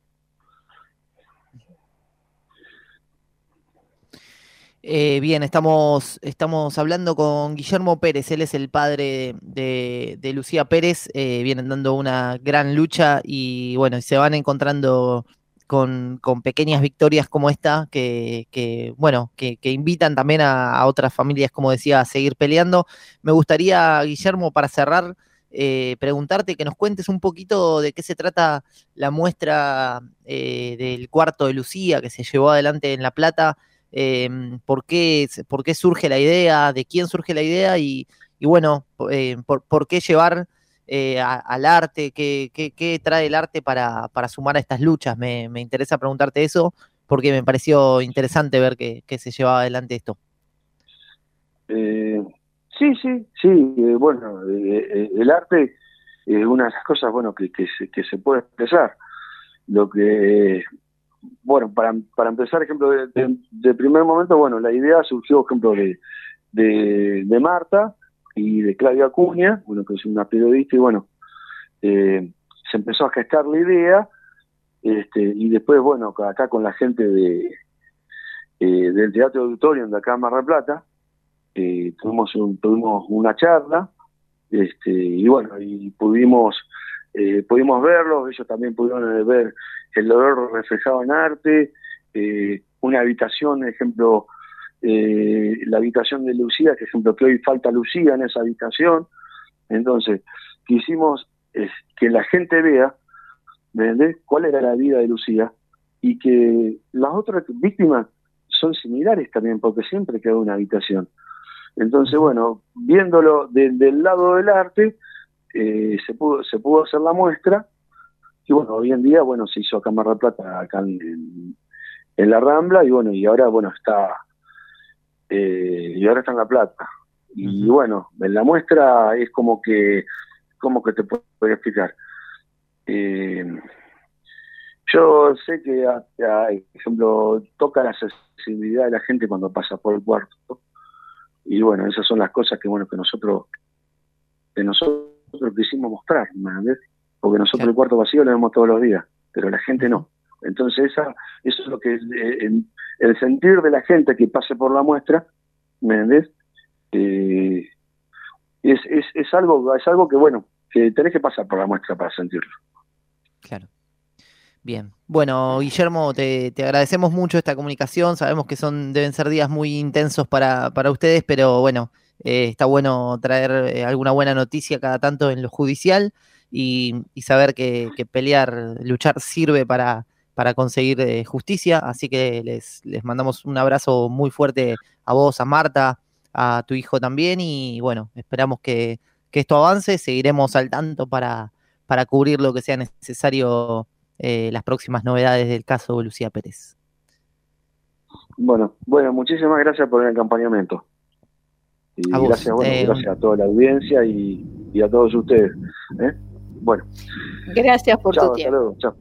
Bien, estamos hablando con Guillermo Pérez, él es el padre de Lucía Pérez, vienen dando una gran lucha, y bueno, se van encontrando con pequeñas victorias como esta, que invitan también a otras familias, como decía, a seguir peleando. Me gustaría, Guillermo, para cerrar, preguntarte que nos cuentes un poquito de qué se trata la muestra del cuarto de Lucía que se llevó adelante en La Plata. ¿Por qué surge la idea? ¿De quién surge la idea? Y bueno, ¿por qué llevar al arte? ¿Qué trae el arte para sumar a estas luchas? Me interesa preguntarte eso, porque me pareció interesante ver que se llevaba adelante esto. Sí, bueno, el arte es una de las cosas, bueno, que se puede expresar. Lo que, bueno, para empezar, ejemplo, de primer momento, bueno, la idea surgió, ejemplo, de Marta y de Claudia Acuña, bueno, que es una periodista, y bueno, se empezó a gestar la idea, y después, bueno, acá con la gente del Teatro Auditorium de acá en Mar del Plata, tuvimos una charla, y bueno, y pudimos verlo, ellos también pudieron ver el dolor reflejado en arte, una habitación, ejemplo, la habitación de Lucía, que ejemplo que hoy falta Lucía en esa habitación. Entonces quisimos que la gente vea, ¿entendés?, cuál era la vida de Lucía, y que las otras víctimas son similares también, porque siempre quedó una habitación. Entonces, bueno, viéndolo del lado del arte, se pudo hacer la muestra, y bueno, hoy en día, bueno, se hizo acá en Mar del Plata, acá en la Rambla, y bueno, y ahora, bueno, está en La Plata. Y bueno, en la muestra es como que te puedo explicar. Yo sé que, por ejemplo, toca la sensibilidad de la gente cuando pasa por el cuarto. Y bueno, esas son las cosas que nosotros quisimos mostrar, ¿me? Porque nosotros el cuarto vacío lo vemos todos los días, pero la gente no. Entonces eso es lo que el sentir de la gente que pase por la muestra, ¿me entendés? Es algo que, bueno, que tenés que pasar por la muestra para sentirlo. Claro. Bien. Bueno, Guillermo, te agradecemos mucho esta comunicación. Sabemos que deben ser días muy intensos para ustedes, pero bueno, está bueno traer alguna buena noticia cada tanto en lo judicial y saber que luchar sirve para conseguir justicia. Así que les mandamos un abrazo muy fuerte a vos, a Marta, a tu hijo también, y bueno, esperamos que esto avance. Seguiremos al tanto para cubrir lo que sea necesario, las próximas novedades del caso Lucía Pérez. Bueno, muchísimas gracias por el acompañamiento. Y gracias a toda la audiencia y a todos ustedes. Bueno. Gracias por tu tiempo. Hasta luego. Chao.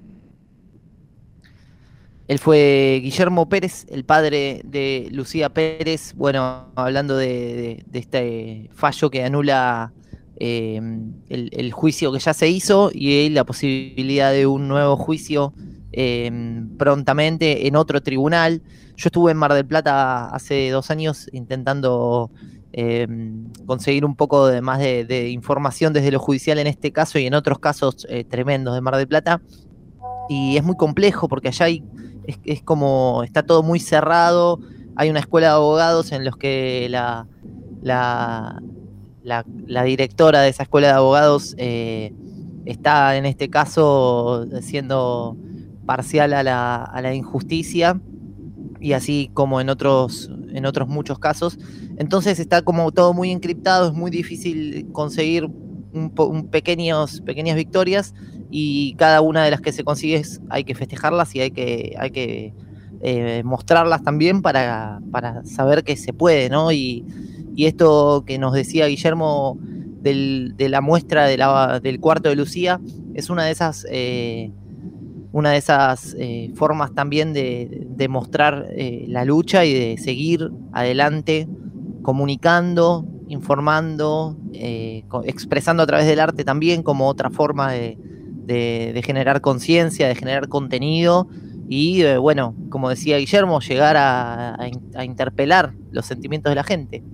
Él fue Guillermo Pérez, el padre de Lucía Pérez, bueno, hablando de este fallo que anula el juicio que ya se hizo y la posibilidad de un nuevo juicio prontamente en otro tribunal. Yo estuve en Mar del Plata hace 2 años intentando conseguir un poco más de información desde lo judicial en este caso y en otros casos tremendos de Mar del Plata, y es muy complejo porque allá es como está todo muy cerrado. Hay una escuela de abogados en los que la directora de esa escuela de abogados está en este caso siendo parcial a la injusticia, y así como en otros muchos casos. Entonces está como todo muy encriptado, es muy difícil conseguir pequeñas victorias, y cada una de las que se consigue hay que festejarlas y hay que mostrarlas también para saber que se puede, ¿no? Y esto que nos decía Guillermo de la muestra del cuarto de Lucía es una de esas formas también de mostrar la lucha y de seguir adelante comunicando, informando, expresando a través del arte también como otra forma de generar conciencia, de generar contenido y, bueno, como decía Guillermo, llegar a interpelar los sentimientos de la gente.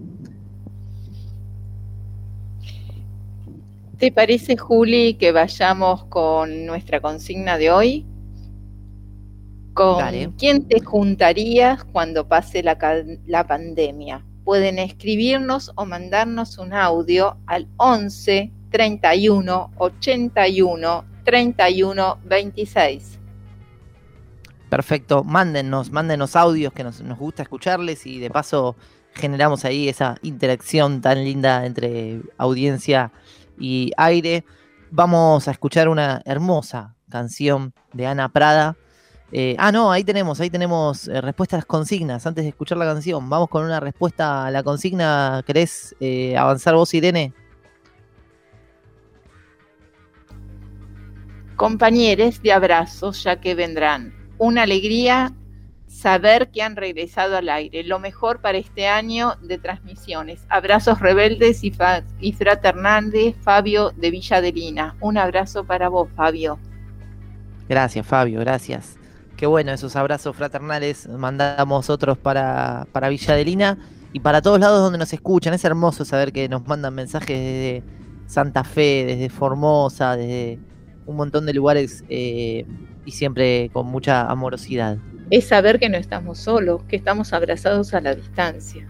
¿Te parece, Juli, que vayamos con nuestra consigna de hoy? ¿Con quién te juntarías cuando pase la pandemia? Pueden escribirnos o mandarnos un audio al 11 31 81 31 26. Perfecto, mándennos audios que nos gusta escucharles, y de paso generamos ahí esa interacción tan linda entre audiencia y aire. Vamos a escuchar una hermosa canción de Ana Prada. Ahí tenemos respuesta a las consignas. Antes de escuchar la canción, vamos con una respuesta a la consigna. ¿Querés avanzar vos, Irene? Compañeros de abrazos, ya que vendrán. Una alegría saber que han regresado al aire. Lo mejor para este año de transmisiones. Abrazos rebeldes y fraternales, Fabio de Villa Adelina. Un abrazo para vos, Fabio. Gracias, Fabio, gracias. Qué bueno, esos abrazos fraternales. Mandamos otros para Villa Adelina y para todos lados donde nos escuchan. Es hermoso saber que nos mandan mensajes desde Santa Fe, desde Formosa, desde un montón de lugares y siempre con mucha amorosidad. Es saber que no estamos solos, que estamos abrazados a la distancia.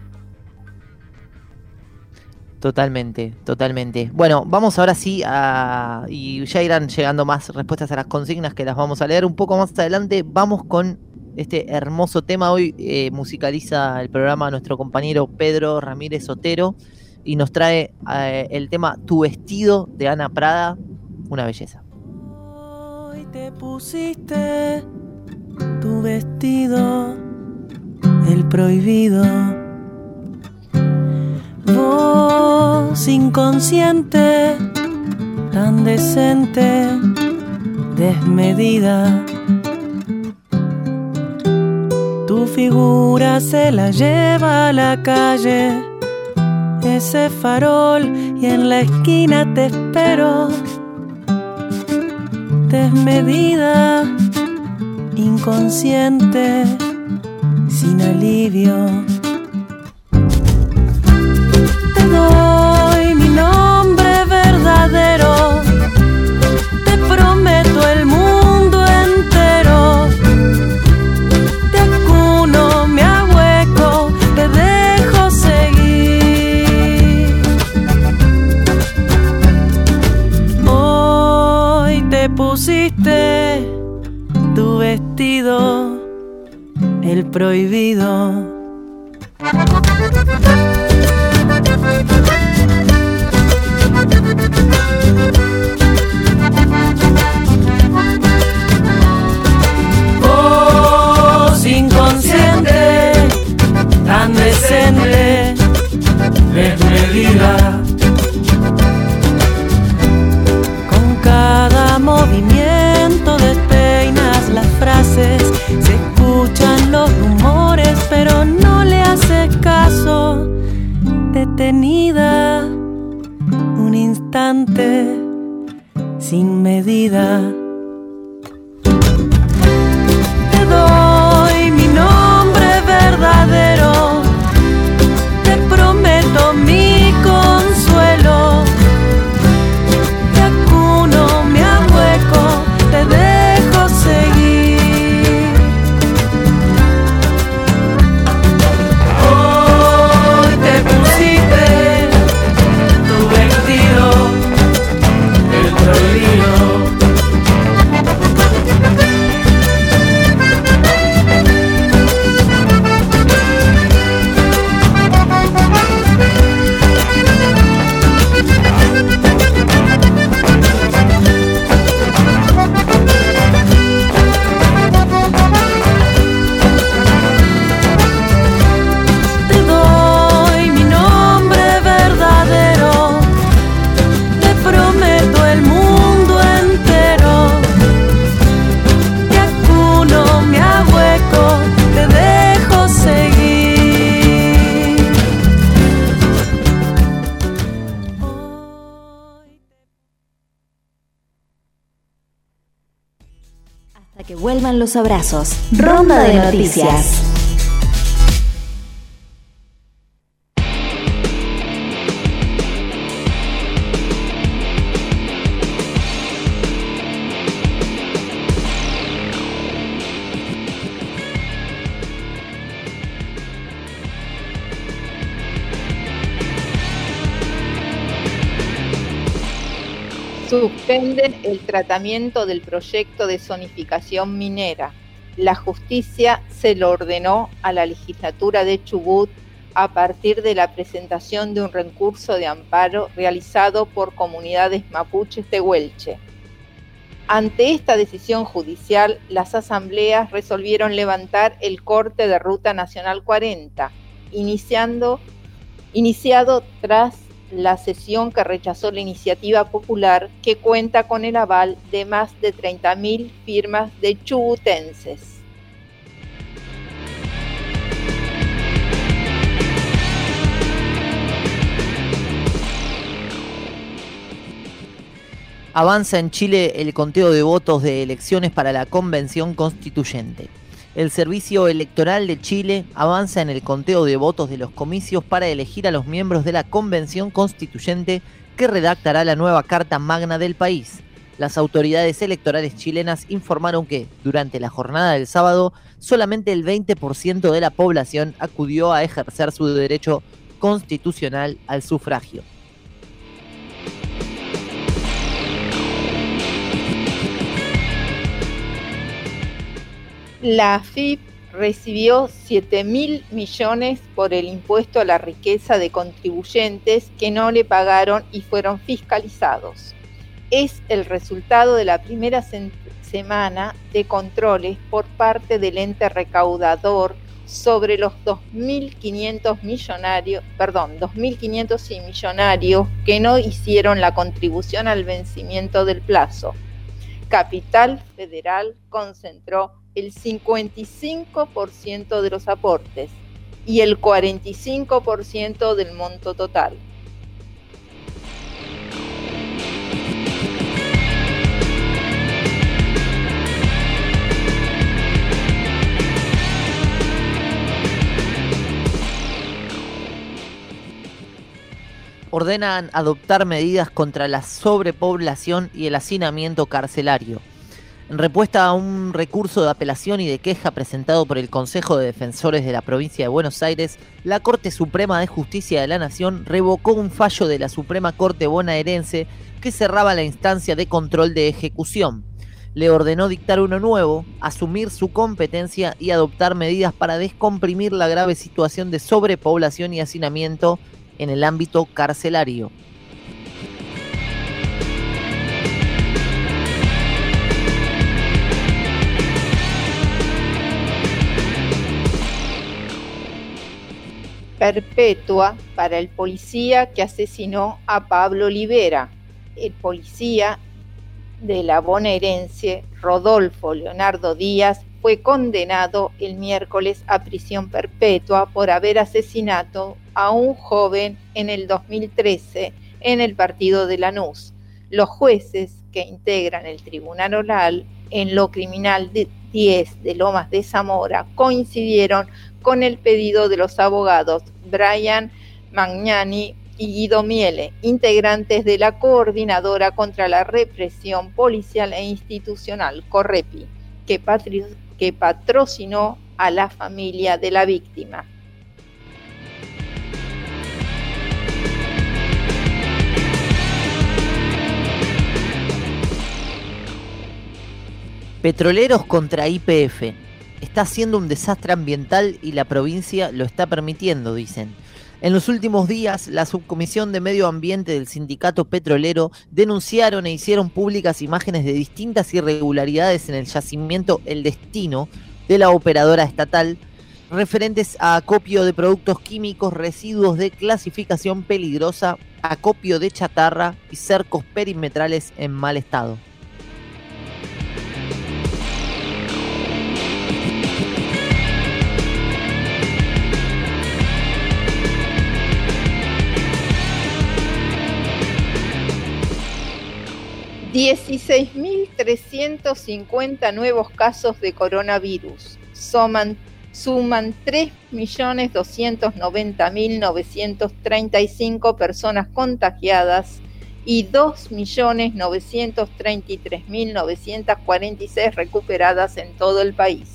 Totalmente, totalmente. Bueno, vamos ahora sí y ya irán llegando más respuestas a las consignas que las vamos a leer un poco más adelante. Vamos con este hermoso tema. Hoy musicaliza el programa nuestro compañero Pedro Ramírez Otero y nos trae el tema Tu vestido de Ana Prada, una belleza. Hoy te pusiste tu vestido, el prohibido. Vos inconsciente, tan decente, desmedida. Tu figura se la lleva a la calle, ese farol, y en la esquina te espero. Desmedida, inconsciente, sin alivio. Te doy mi nombre verdadero, te prometo el mundo entero. Te acuno, me ahueco, te dejo seguir. Hoy te pusiste tu vestido, el prohibido. Vos inconsciente, tan decente, desmedida. Con cada movimiento despeinas las frases, se escuchan los rumores, pero no le haces caso. Detenida, un instante, sin medida. Te doy mi nombre verdadero, te prometo mi consuelo. Te acuno, me ahueco, te dejo seguir. Hoy te pusiste tu vestido, el prohibido. Te doy mi nombre verdadero, te prometo el mundo entero. Te acuno, me ahueco, te dejo seguir. Hasta que vuelvan los abrazos. Ronda de noticias. Suspenden el tratamiento del proyecto de zonificación minera. La justicia se lo ordenó a la legislatura de Chubut a partir de la presentación de un recurso de amparo realizado por comunidades mapuches de Huelche. Ante esta decisión judicial, las asambleas resolvieron levantar el corte de Ruta Nacional 40, iniciado tras la sesión que rechazó la iniciativa popular, que cuenta con el aval de más de 30.000 firmas de chubutenses. Avanza en Chile el conteo de votos de elecciones para la Convención Constituyente. El Servicio Electoral de Chile avanza en el conteo de votos de los comicios para elegir a los miembros de la Convención Constituyente que redactará la nueva Carta Magna del país. Las autoridades electorales chilenas informaron que, durante la jornada del sábado, solamente el 20% de la población acudió a ejercer su derecho constitucional al sufragio. La AFIP recibió 7.000 millones por el impuesto a la riqueza de contribuyentes que no le pagaron y fueron fiscalizados. Es el resultado de la primera semana de controles por parte del ente recaudador sobre los 2.500 millonarios que no hicieron la contribución al vencimiento del plazo. Capital Federal concentró el 55% de los aportes y el 45% del monto total. Ordenan adoptar medidas contra la sobrepoblación y el hacinamiento carcelario. En respuesta a un recurso de apelación y de queja presentado por el Consejo de Defensores de la Provincia de Buenos Aires, la Corte Suprema de Justicia de la Nación revocó un fallo de la Suprema Corte bonaerense que cerraba la instancia de control de ejecución. Le ordenó dictar uno nuevo, asumir su competencia y adoptar medidas para descomprimir la grave situación de sobrepoblación y hacinamiento en el ámbito carcelario. Perpetua para el policía que asesinó a Pablo Olivera. El policía de la bonaerense Rodolfo Leonardo Díaz fue condenado el miércoles a prisión perpetua por haber asesinado a un joven en el 2013 en el partido de Lanús. Los jueces que integran el Tribunal Oral en lo criminal 10 de Lomas de Zamora coincidieron con el pedido de los abogados Brian Magnani y Guido Miele, integrantes de la Coordinadora contra la Represión Policial e Institucional, CORREPI, que patrocinó a la familia de la víctima. Petroleros contra YPF. Está siendo un desastre ambiental y la provincia lo está permitiendo, dicen. En los últimos días, la Subcomisión de Medio Ambiente del Sindicato Petrolero denunciaron e hicieron públicas imágenes de distintas irregularidades en el yacimiento El Destino de la operadora estatal, referentes a acopio de productos químicos, residuos de clasificación peligrosa, acopio de chatarra y cercos perimetrales en mal estado. $16.350 nuevos casos de coronavirus. Suman 3.290.935 personas contagiadas y 2.933.946 recuperadas en todo el país.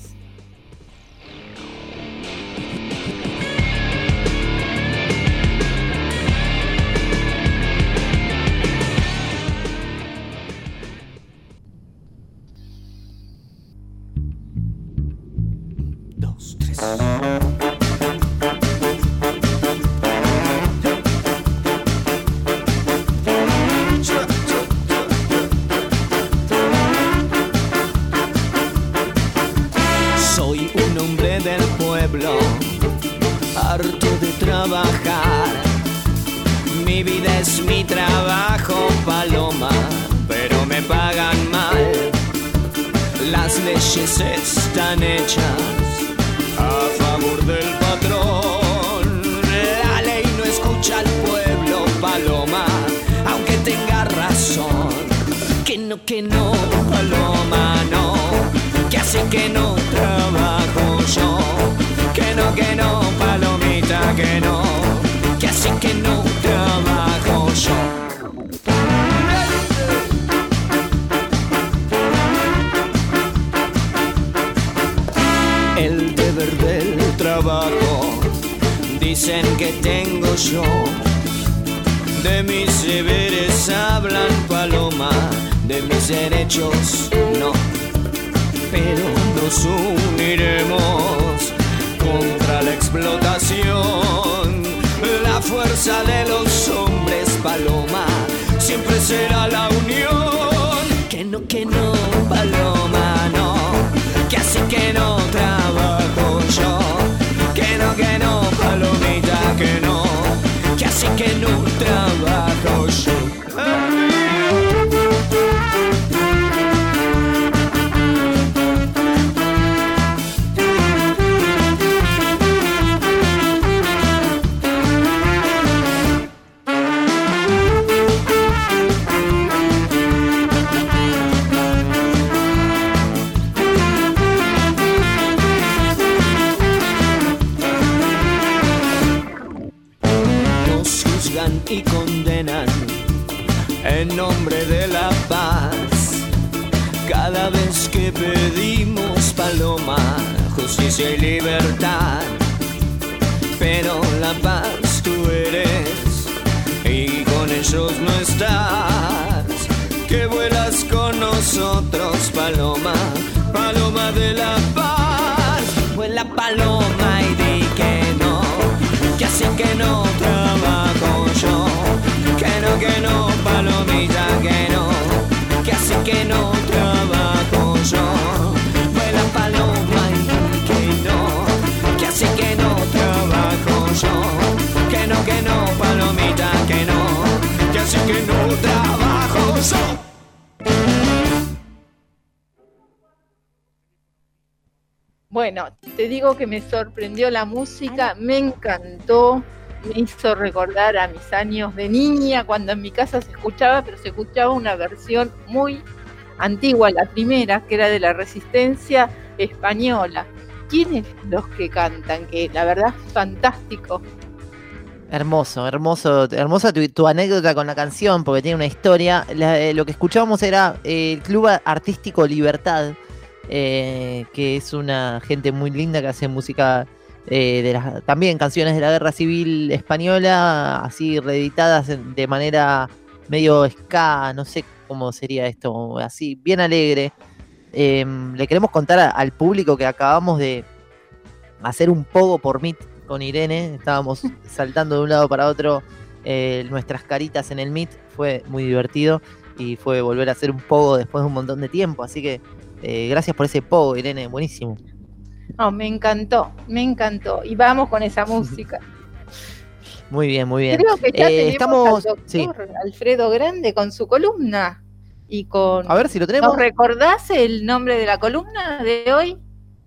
harto de trabajar. Mi vida es mi trabajo, Paloma, pero me pagan mal. Las leyes están hechas a favor del patrón. La ley no escucha al pueblo, Paloma, aunque tenga razón. Que no, Paloma, no, que así que no trabajo yo. Que no, Palomita, que no, que así que no trabajo yo. El deber del trabajo dicen que tengo yo. De mis deberes hablan, Paloma, de mis derechos no. Pero nos uniremos contra la explotación. La fuerza de los hombres, Paloma, siempre será la unión. Que no, Paloma, no, que así que no trabajo yo. Que no, Palomita, que no, que así que no trabajo yo. Y condenan en nombre de la paz. Cada vez que pedimos, Paloma, justicia y libertad. Pero la paz tú eres y con ellos no estás. Que vuelas con nosotros, Paloma, Paloma de la paz. Vuela, Paloma, y di que no, que así que no trabajo yo. Que no, Palomita, que no, que así que no trabajo yo. Vuela, Paloma, y que no, que así que no trabajo yo. Que no, Palomita, que no, que así que no trabajo yo. Bueno, te digo que me sorprendió la música, me encantó, me hizo recordar a mis años de niña, cuando en mi casa se escuchaba, pero se escuchaba una versión muy antigua, la primera, que era de la Resistencia española. ¿Quiénes los que cantan? Que la verdad es fantástico. Hermosa tu anécdota con la canción, porque tiene una historia. Lo que escuchábamos era el Club Artístico Libertad, que es una gente muy linda que hace música también canciones de la Guerra Civil Española, así reeditadas de manera medio ska, no sé cómo sería esto, así bien alegre. Le queremos contar al público que acabamos de hacer un pogo por Meet con Irene, estábamos saltando de un lado para otro nuestras caritas en el Meet, fue muy divertido y fue volver a hacer un pogo después de un montón de tiempo, así que gracias por ese pogo, Irene, buenísimo. No, me encantó, y vamos con esa música. Muy bien, muy bien. Creo que ya tenemos al doctor sí. Alfredo Grande con su columna. Y con. A ver si lo tenemos. ¿Nos recordás el nombre de la columna de hoy?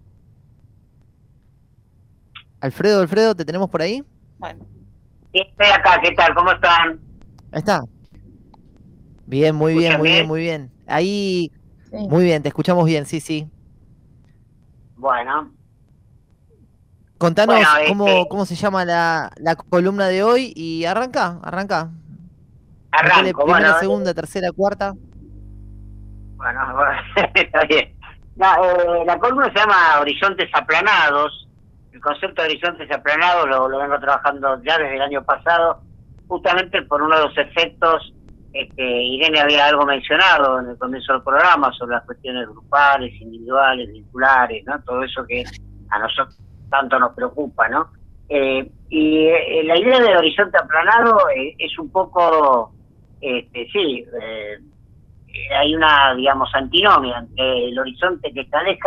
Alfredo, ¿te tenemos por ahí? Bueno. Sí, estoy acá, ¿qué tal? ¿Cómo están? Ahí está. Bien, muy bien. Ahí, sí. Muy bien, te escuchamos bien, sí. Bueno. Contanos cómo se llama la columna de hoy y arranca. Arranco, primera, segunda, tercera, cuarta. Bueno, está bien. La columna se llama Horizontes Aplanados. El concepto de horizontes aplanados lo vengo trabajando ya desde el año pasado, justamente por uno de los efectos. Irene había algo mencionado en el comienzo del programa sobre las cuestiones grupales, individuales, vinculares, ¿no? Todo eso que a nosotros tanto nos preocupa, ¿no? Y la idea del horizonte aplanado es un poco, hay una, digamos, antinomia entre el horizonte que está aleja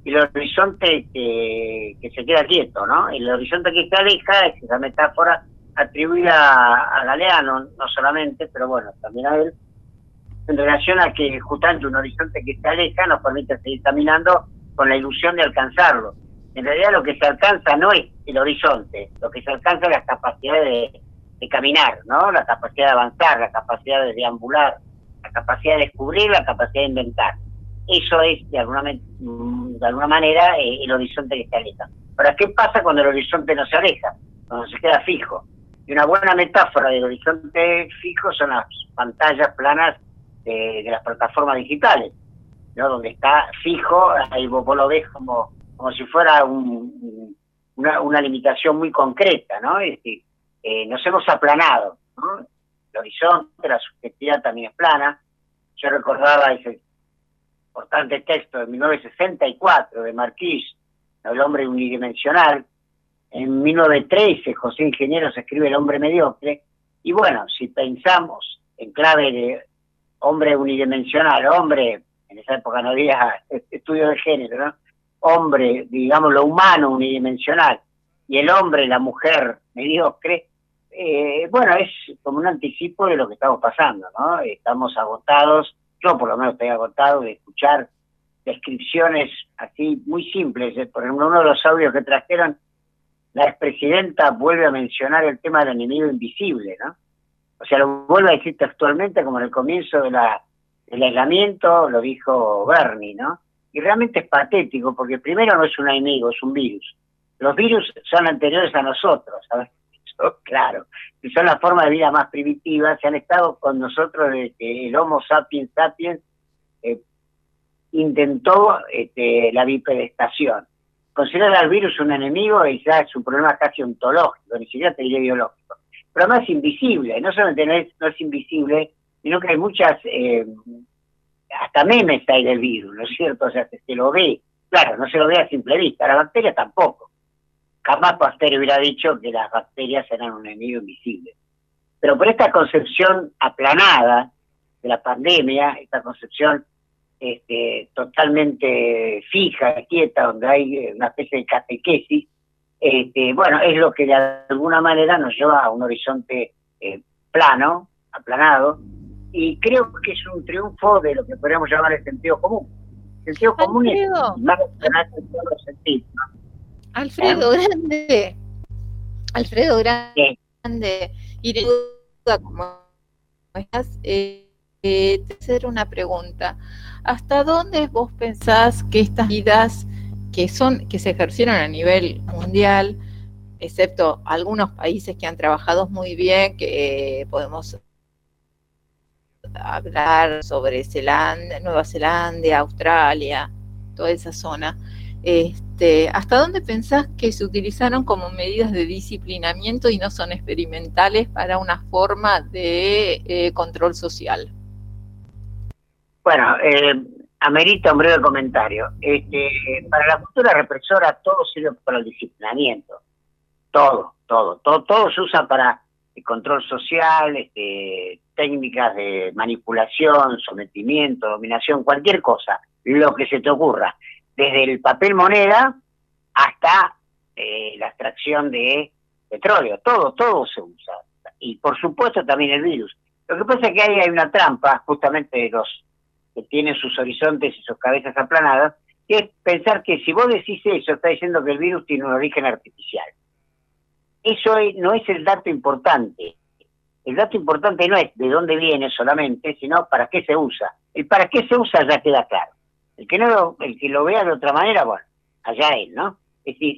y el horizonte que se queda quieto, ¿no? El horizonte que se aleja es esa metáfora atribuida a Galeano, no solamente, pero bueno, también a él, en relación a que justamente un horizonte que se aleja nos permite seguir caminando con la ilusión de alcanzarlo. En realidad lo que se alcanza no es el horizonte, lo que se alcanza es la capacidad de caminar, ¿no? La capacidad de avanzar, la capacidad de deambular, la capacidad de descubrir, la capacidad de inventar. Eso es, de alguna manera, el horizonte que se aleja. Ahora, ¿qué pasa cuando el horizonte no se aleja? Cuando se queda fijo. Y una buena metáfora del horizonte fijo son las pantallas planas de las plataformas digitales, ¿no? Donde está fijo, ahí vos lo ves como si fuera una limitación muy concreta, ¿no? Es decir, nos hemos aplanado, ¿no? El horizonte, la subjetividad también es plana. Yo recordaba ese importante texto de 1964 de Marquis, El hombre unidimensional. En 1913 José Ingenieros escribe El hombre mediocre. Y bueno, si pensamos en clave de hombre unidimensional, hombre, en esa época no había estudio de género, ¿no? Hombre, digamos, lo humano unidimensional, y el hombre, la mujer mediocre, bueno, es como un anticipo de lo que estamos pasando, ¿no? Estamos agotados, yo por lo menos estoy agotado de escuchar descripciones así muy simples. Por ejemplo, uno de los audios que trajeron, la expresidenta vuelve a mencionar el tema del enemigo invisible, ¿no? O sea, lo vuelve a decir textualmente como en el comienzo del aislamiento, lo dijo Bernie, ¿no? Y realmente es patético, porque primero no es un enemigo, es un virus. Los virus son anteriores a nosotros, ¿sabes? Claro, que son la forma de vida más primitiva, se han estado con nosotros desde que el Homo sapiens sapiens intentó la bipedestación. Considerar al virus un enemigo y ya es un problema casi ontológico, ni siquiera te diré biológico. Pero además es invisible, no solamente no es invisible, sino que hay muchas, hasta memes hay del virus, ¿no es cierto? O sea, se lo ve, claro, no se lo ve a simple vista, la bacteria tampoco. Jamás Pasteur hubiera dicho que las bacterias eran un enemigo invisible. Pero por esta concepción aplanada de la pandemia, esta concepción totalmente fija, quieta, donde hay una especie de catequesis, bueno, es lo que de alguna manera nos lleva a un horizonte plano, aplanado, y creo que es un triunfo de lo que podríamos llamar el sentido común. El sentido común es más aplanado en todos los sentidos, ¿no? Alfredo Grande, y de duda como estás, te hacer una pregunta. ¿Hasta dónde vos pensás que estas medidas que se ejercieron a nivel mundial, excepto algunos países que han trabajado muy bien, que podemos hablar sobre Nueva Zelanda, Australia, toda esa zona, ¿hasta dónde pensás que se utilizaron como medidas de disciplinamiento y no son experimentales para una forma de control social? Bueno, amerita un breve comentario. Para la cultura represora todo sirve para el disciplinamiento. Todo se usa para el control social, técnicas de manipulación, sometimiento, dominación, cualquier cosa, lo que se te ocurra. Desde el papel moneda hasta la extracción de petróleo, todo se usa. Y por supuesto también el virus. Lo que pasa es que hay una trampa, justamente de los que tienen sus horizontes y sus cabezas aplanadas, que es pensar que si vos decís eso, está diciendo que el virus tiene un origen artificial. Eso no es el dato importante. El dato importante no es de dónde viene solamente, sino para qué se usa. El para qué se usa ya queda claro. El que lo vea de otra manera, bueno, allá él, ¿no? Es decir,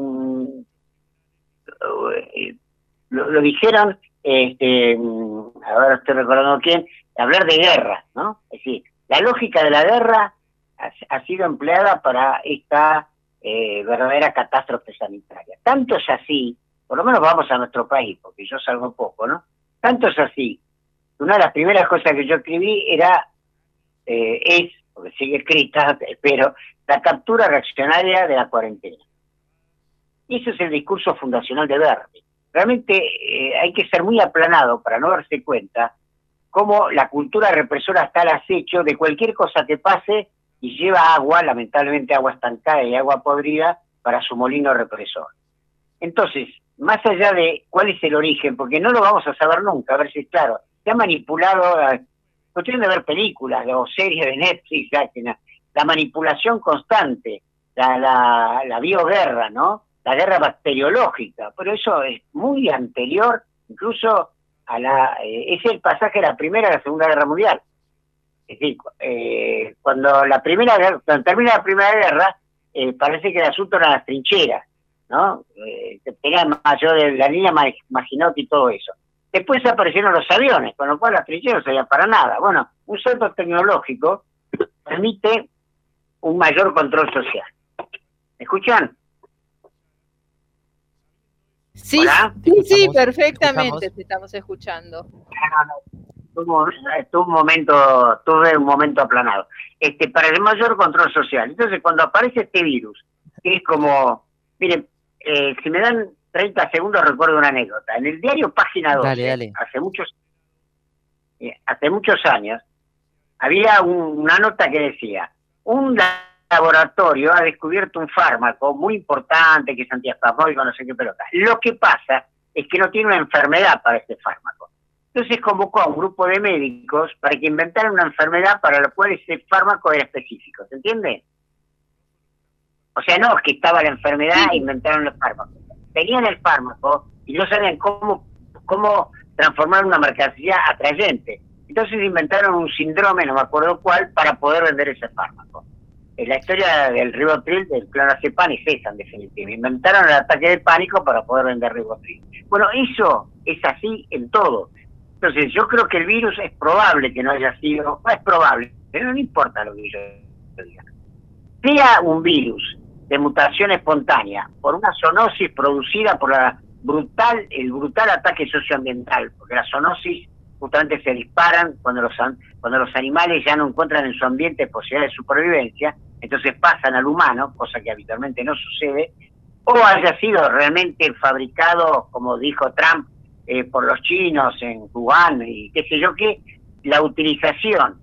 lo dijeron, ahora estoy recordando quién, hablar de guerra, ¿no? Es decir, la lógica de la guerra ha sido empleada para esta verdadera catástrofe sanitaria. Tanto es así, por lo menos vamos a nuestro país, porque yo salgo poco, ¿no? Tanto es así, una de las primeras cosas que yo escribí es, porque sigue escrita, pero la captura reaccionaria de la cuarentena. Y ese es el discurso fundacional de Bernie. Realmente hay que ser muy aplanado para no darse cuenta cómo la cultura represora está al acecho de cualquier cosa que pase y lleva agua, lamentablemente agua estancada y agua podrida, para su molino represor. Entonces, más allá de cuál es el origen, porque no lo vamos a saber nunca, a ver si es claro, se ha manipulado, cuestión de ver películas o series de Netflix, la manipulación constante, la bioguerra, ¿no? La guerra bacteriológica, pero eso es muy anterior, incluso es el pasaje de la Primera y la Segunda Guerra Mundial. Es decir, cuando termina la Primera Guerra, parece que el asunto eran las trincheras, ¿no? Tenían mayor la línea Maginot y todo eso. Después aparecieron los aviones, con lo cual las trincheras no servían para nada. Bueno, un salto tecnológico permite un mayor control social. ¿Me escuchan? Sí, sí, perfectamente te estamos escuchando. Tuve un momento aplanado. Para el mayor control social. Entonces, cuando aparece este virus, que es como, miren, si me dan 30 segundos recuerdo una anécdota. En el diario Página 12, dale. hace muchos años, había una nota que decía, un laboratorio ha descubierto un fármaco muy importante que es antiespasmódico, no sé qué pelota. Lo que pasa es que no tiene una enfermedad para este fármaco. Entonces convocó a un grupo de médicos para que inventaran una enfermedad para la cual ese fármaco era específico, ¿se entiende? O sea, no es que estaba la enfermedad e inventaron el fármaco. Tenían el fármaco y no sabían cómo transformar una mercancía atrayente. Entonces inventaron un síndrome, no me acuerdo cuál, para poder vender ese fármaco. La historia del Rivotril, del clonazepam, es esa en definitiva. Inventaron el ataque de pánico para poder vender Rivotril. Bueno, eso es así en todo. Entonces yo creo que el virus es probable que no haya sido, no es probable, pero no importa lo que yo diga. Sea un virus de mutación espontánea por una zoonosis producida por el brutal ataque socioambiental, porque la zoonosis justamente se disparan cuando los animales ya no encuentran en su ambiente posibilidades de supervivencia, entonces pasan al humano, cosa que habitualmente no sucede, o haya sido realmente fabricado, como dijo Trump, por los chinos en Wuhan y qué sé yo qué, la utilización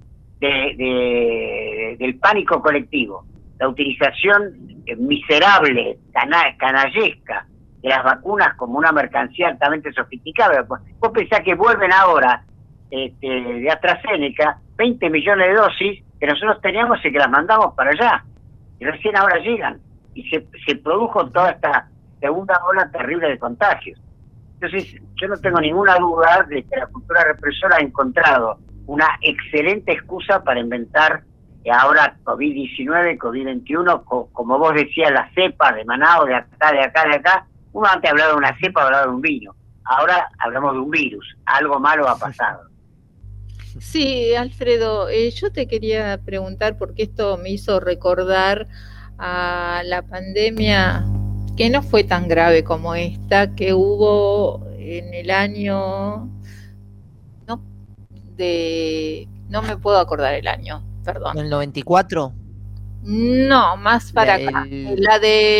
del pánico colectivo, la utilización miserable, canallesca de las vacunas como una mercancía altamente sofisticada. Vos pensás que vuelven ahora de AstraZeneca 20 millones de dosis que nosotros teníamos y que las mandamos para allá, y recién ahora llegan, y se produjo toda esta segunda ola terrible de contagios. Entonces, yo no tengo ninguna duda de que la cultura represora ha encontrado una excelente excusa para inventar ahora COVID-19, COVID-21, como vos decías, la cepa de Manaus, de acá. Uno antes hablaba de una cepa, hablaba de un vino. Ahora hablamos de un virus. Algo malo ha pasado. Sí, Alfredo, yo te quería preguntar, porque esto me hizo recordar a la pandemia que no fue tan grave como esta que hubo en el año, no me puedo acordar el año, perdón. ¿El 94? No, más para acá. La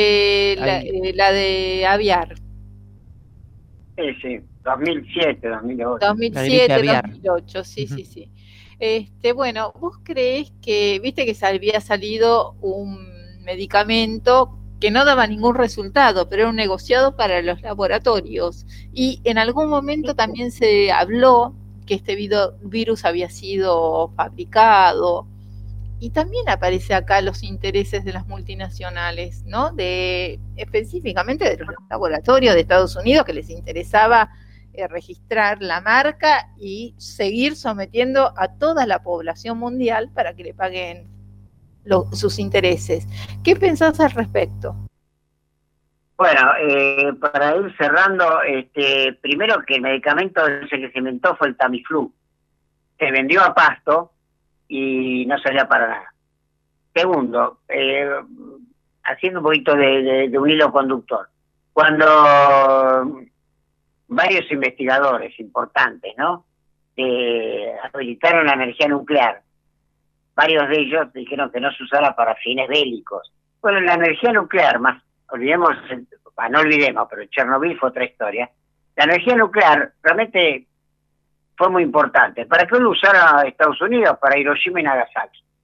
de aviar. Sí, 2007, 2008. 2007, 2008, sí. Bueno, ¿vos creés que, viste que había salido un medicamento que no daba ningún resultado, pero era un negociado para los laboratorios? Y en algún momento también se habló que este virus había sido fabricado, y también aparece acá los intereses de las multinacionales, ¿no? Específicamente de los laboratorios de Estados Unidos, que les interesaba registrar la marca y seguir sometiendo a toda la población mundial para que le paguen sus intereses. ¿Qué pensás al respecto? Bueno, para ir cerrando, primero que el medicamento ese que se inventó fue el Tamiflu. Se vendió a pasto y no servía para nada. Segundo, haciendo un poquito de un hilo conductor, cuando varios investigadores importantes, ¿no?, habilitaron la energía nuclear, varios de ellos dijeron que no se usara para fines bélicos. Bueno, la energía nuclear, no olvidemos, pero Chernobyl fue otra historia. La energía nuclear realmente fue muy importante. ¿Para qué lo usara Estados Unidos? Para Hiroshima y Nagasaki.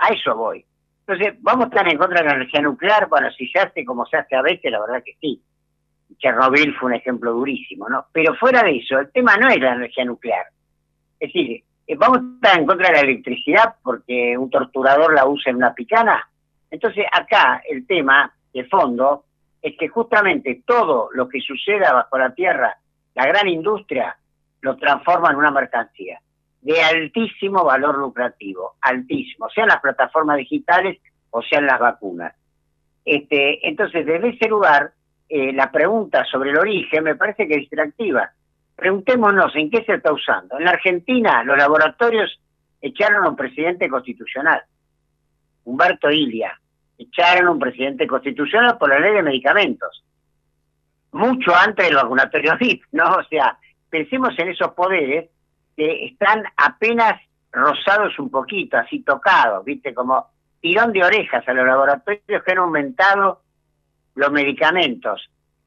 A eso voy. Entonces, ¿vamos a estar en contra de la energía nuclear? Bueno, si se hace como se hace a veces, la verdad que sí. Chernobyl fue un ejemplo durísimo, ¿no? Pero fuera de eso, el tema no es la energía nuclear. Es decir, ¿vamos a estar en contra de la electricidad porque un torturador la usa en una picana? Entonces, acá el tema de fondo es que justamente todo lo que suceda bajo la tierra, la gran industria, lo transforma en una mercancía de altísimo valor lucrativo, altísimo, sean las plataformas digitales o sean las vacunas. Entonces, desde ese lugar, la pregunta sobre el origen me parece que es distractiva. Preguntémonos en qué se está usando. En la Argentina, los laboratorios echaron a un presidente constitucional, Humberto Ilia. Echaron a un presidente constitucional por la ley de medicamentos. Mucho antes del vacunatorio VIP, ¿no? O sea, pensemos en esos poderes que están apenas rozados un poquito, así tocados, ¿viste? Como tirón de orejas a los laboratorios que han aumentado los medicamentos,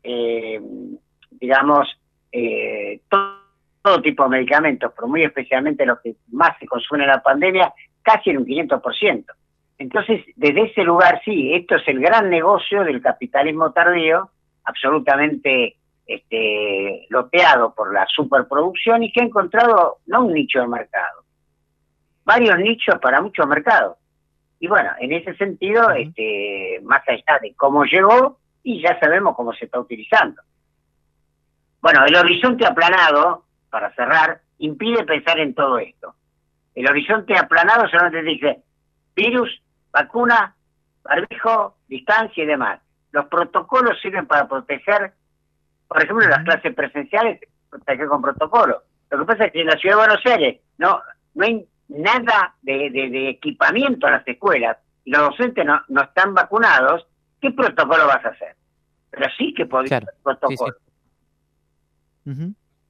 todo tipo de medicamentos, pero muy especialmente los que más se consumen en la pandemia, casi en un 500%. Entonces, desde ese lugar, sí, esto es el gran negocio del capitalismo tardío, absolutamente loteado por la superproducción y que ha encontrado no un nicho de mercado, varios nichos para muchos mercados. Y bueno, en ese sentido, más allá de cómo llegó, y ya sabemos cómo se está utilizando. Bueno, el horizonte aplanado, para cerrar, impide pensar en todo esto. El horizonte aplanado solamente dice virus, vacuna, barbijo, distancia y demás. Los protocolos sirven para proteger, por ejemplo, las clases presenciales, proteger con protocolo. Lo que pasa es que en la Ciudad de Buenos Aires no hay nada de equipamiento en las escuelas y los docentes no están vacunados. ¿Qué protocolo vas a hacer? Pero sí que podés hacer protocolo. Sí, sí.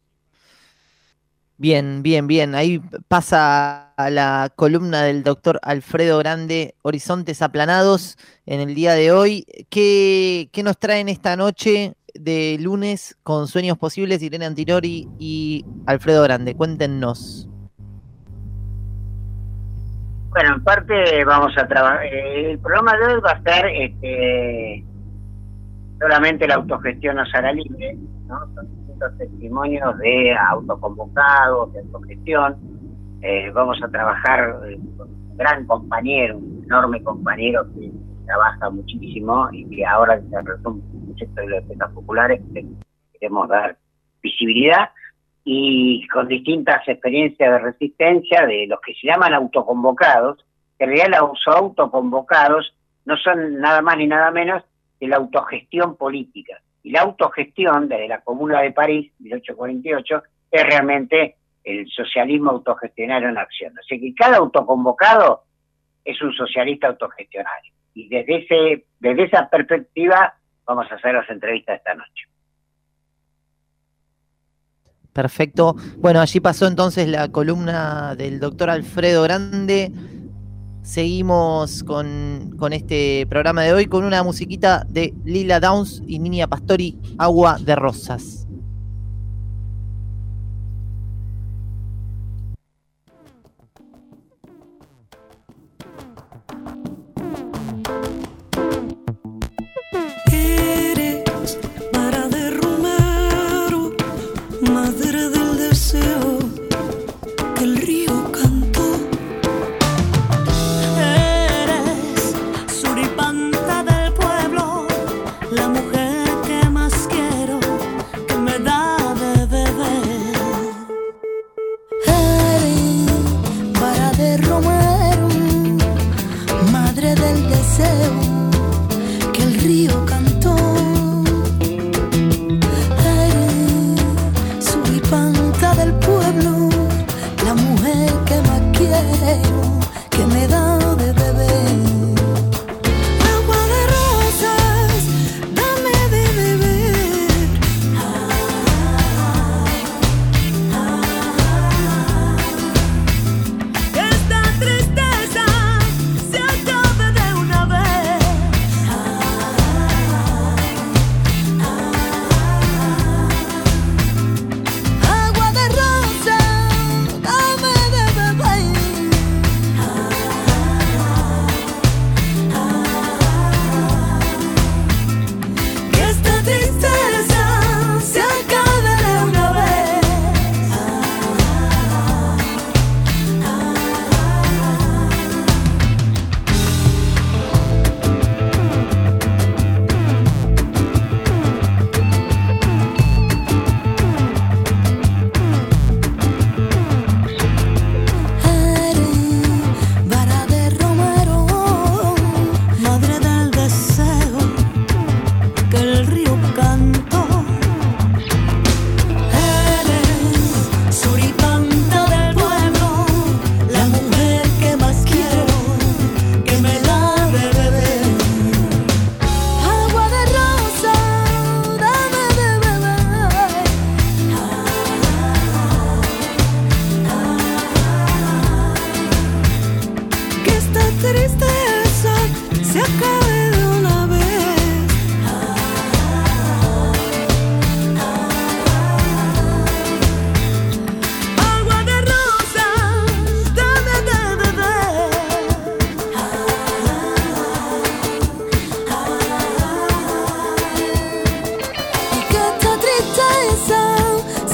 Bien. Ahí pasa a la columna del doctor Alfredo Grande, Horizontes Aplanados, en el día de hoy. ¿Qué nos traen esta noche de lunes con Sueños Posibles, Irene Antinori y Alfredo Grande? Cuéntenos. Bueno, en parte vamos a trabajar. El programa de hoy va a ser solamente la autogestión no será libre, ¿no? Son distintos testimonios de autoconvocados, de autogestión. Vamos a trabajar con un gran compañero, un enorme compañero que trabaja muchísimo y que ahora desarrolló un proyecto de bibliotecas populares que queremos dar visibilidad, y con distintas experiencias de resistencia de los que se llaman autoconvocados, que en realidad los autoconvocados no son nada más ni nada menos que la autogestión política. Y la autogestión, desde la Comuna de París, 1848, es realmente el socialismo autogestionario en acción. O sea que cada autoconvocado es un socialista autogestionario. Y desde esa perspectiva vamos a hacer las entrevistas esta noche. Perfecto. Bueno, allí pasó entonces la columna del doctor Alfredo Grande. Seguimos con este programa de hoy con una musiquita de Lila Downs y Niña Pastori, Agua de Rosas. La mujer que más quiero, que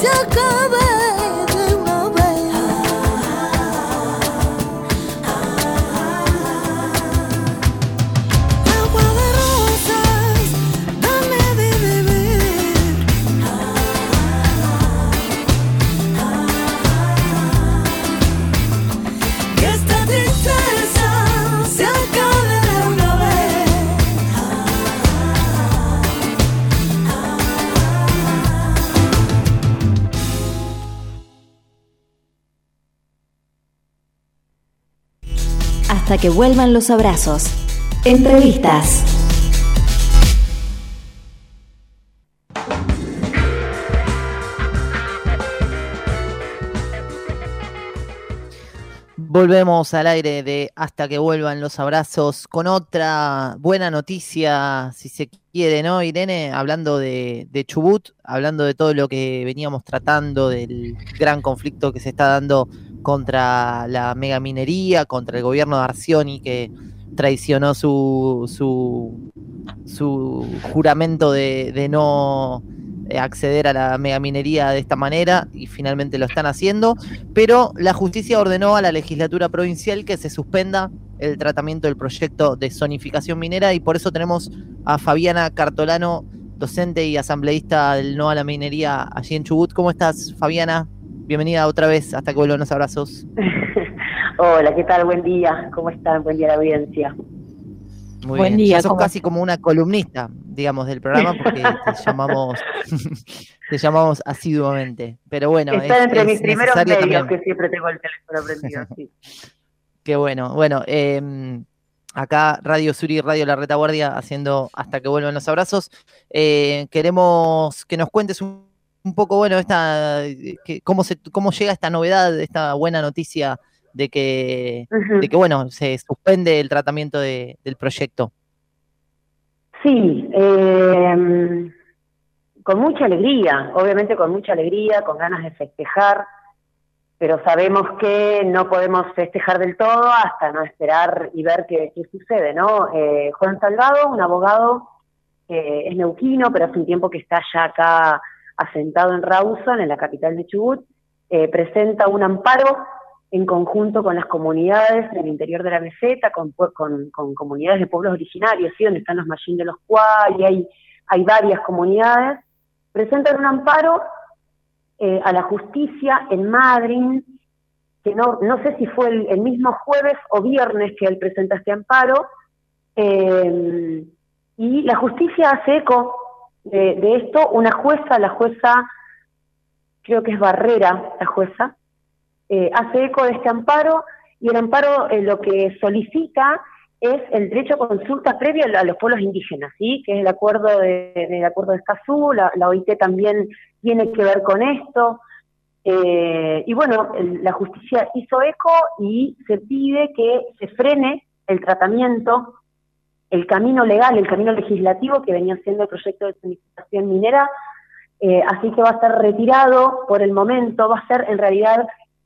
se acabe de una vez. Agua de rosas, dame de beber. Que esta tristeza se acabe de una vez. Hasta que vuelvan los abrazos. Entrevistas. Volvemos al aire de Hasta que vuelvan los abrazos con otra buena noticia, si se quiere, ¿no, Irene? Hablando de Chubut, hablando de todo lo que veníamos tratando, del gran conflicto que se está dando contra la megaminería, contra el gobierno de Arcioni, que traicionó su juramento de no acceder a la megaminería de esta manera, y finalmente lo están haciendo, pero la justicia ordenó a la legislatura provincial que se suspenda el tratamiento del proyecto de zonificación minera, y por eso tenemos a Fabiana Cartolano, docente y asambleísta del No a la Minería allí en Chubut. ¿Cómo estás, Fabiana? Bienvenida otra vez, hasta que vuelvan los abrazos. Hola, ¿qué tal? Buen día, ¿cómo están? Buen día a la audiencia. Muy Buen bien. día, Ya sos ¿cómo casi como una columnista, digamos, del programa, porque te llamamos asiduamente. Pero bueno, Está entre mis primeros medios también. que siempre tengo el teléfono prendido, sí. Qué bueno. Bueno, acá Radio Suri, Radio La Retaguardia, haciendo Hasta que vuelvan los abrazos. Queremos que nos cuentes un poco, bueno, cómo llega esta novedad, esta buena noticia de que bueno, se suspende el tratamiento del proyecto. Sí, con mucha alegría, obviamente con mucha alegría, con ganas de festejar, pero sabemos que no podemos festejar del todo hasta no esperar y ver qué sucede, ¿no? Juan Salgado, un abogado, es neuquino, pero hace un tiempo que está ya acá asentado en Rawson, en la capital de Chubut, presenta un amparo en conjunto con las comunidades del interior de la meseta, con comunidades de pueblos originarios, ¿sí? Donde están los Mayín de los Cuá, y hay varias comunidades, presentan un amparo a la justicia en Madryn, que no sé si fue el mismo jueves o viernes que él presenta este amparo, y la justicia hace eco de esto. Una jueza, la jueza, creo que es Barrera, la jueza, hace eco de este amparo, y el amparo lo que solicita es el derecho a consulta previa a los pueblos indígenas, ¿sí? Que es el acuerdo de Escazú. La OIT también tiene que ver con esto, y bueno, la justicia hizo eco y se pide que se frene el tratamiento, el camino legal, el camino legislativo que venía siendo el proyecto de zonificación minera, así que va a ser retirado por el momento. Va a ser en realidad,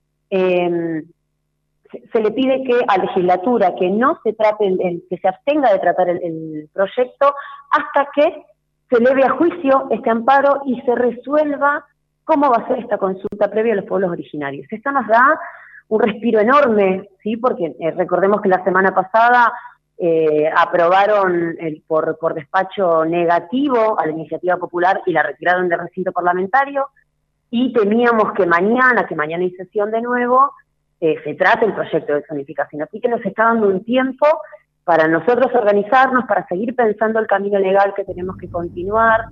se le pide que a legislatura que no se trate, que se abstenga de tratar el proyecto hasta que se eleve a juicio este amparo y se resuelva cómo va a ser esta consulta previa a los pueblos originarios. Esto nos da un respiro enorme, ¿sí? Porque recordemos que la semana pasada aprobaron por despacho negativo a la iniciativa popular y la retiraron del recinto parlamentario, y temíamos que mañana hay sesión de nuevo, se trate el proyecto de zonificación. Así que nos está dando un tiempo para nosotros organizarnos, para seguir pensando el camino legal que tenemos que continuar.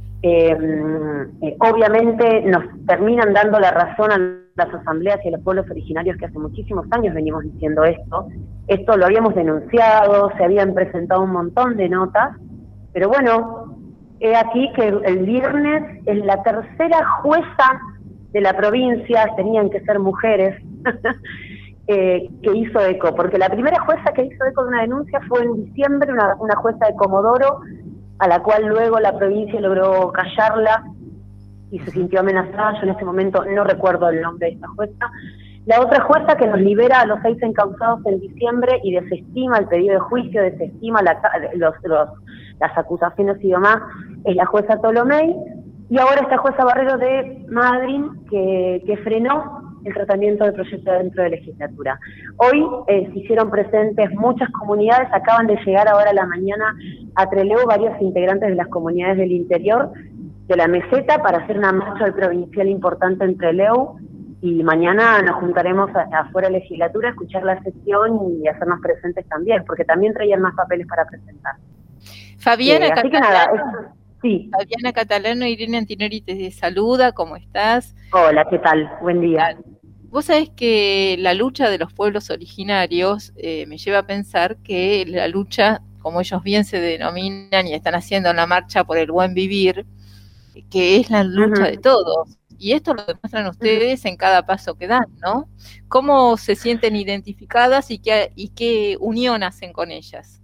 Obviamente nos terminan dando la razón a las asambleas y a los pueblos originarios, que hace muchísimos años venimos diciendo esto. Esto lo habíamos denunciado, se habían presentado un montón de notas, pero bueno, he aquí que el viernes es la tercera jueza de la provincia, tenían que ser mujeres, que hizo eco, porque la primera jueza que hizo eco de una denuncia fue en diciembre, una jueza de Comodoro, a la cual luego la provincia logró callarla y se sintió amenazada. Yo en este momento no recuerdo el nombre de esta jueza. La otra jueza que nos libera a los 6 encausados en diciembre y desestima el pedido de juicio, desestima las acusaciones y demás, es la jueza Tolomei. y ahora está jueza Barrero de Madrid que frenó el tratamiento del proyecto dentro de legislatura. Hoy se hicieron presentes muchas comunidades, acaban de llegar ahora a la mañana a Trelew varios integrantes de las comunidades del interior de la meseta para hacer una marcha provincial importante en Trelew, y mañana nos juntaremos afuera de legislatura a escuchar la sesión y hacernos presentes también, porque también traían más papeles para presentar. Fabiana así que nada, sí. Fabiana Catalano, Irene Antinori te saluda, ¿cómo estás? Hola, ¿qué tal? Buen día. Vos sabés que la lucha de los pueblos originarios me lleva a pensar que la lucha, como ellos bien se denominan y están haciendo en la marcha por el buen vivir, que es la lucha de todos. Y esto lo demuestran ustedes en cada paso que dan, ¿no? ¿Cómo se sienten identificadas y qué unión hacen con ellas?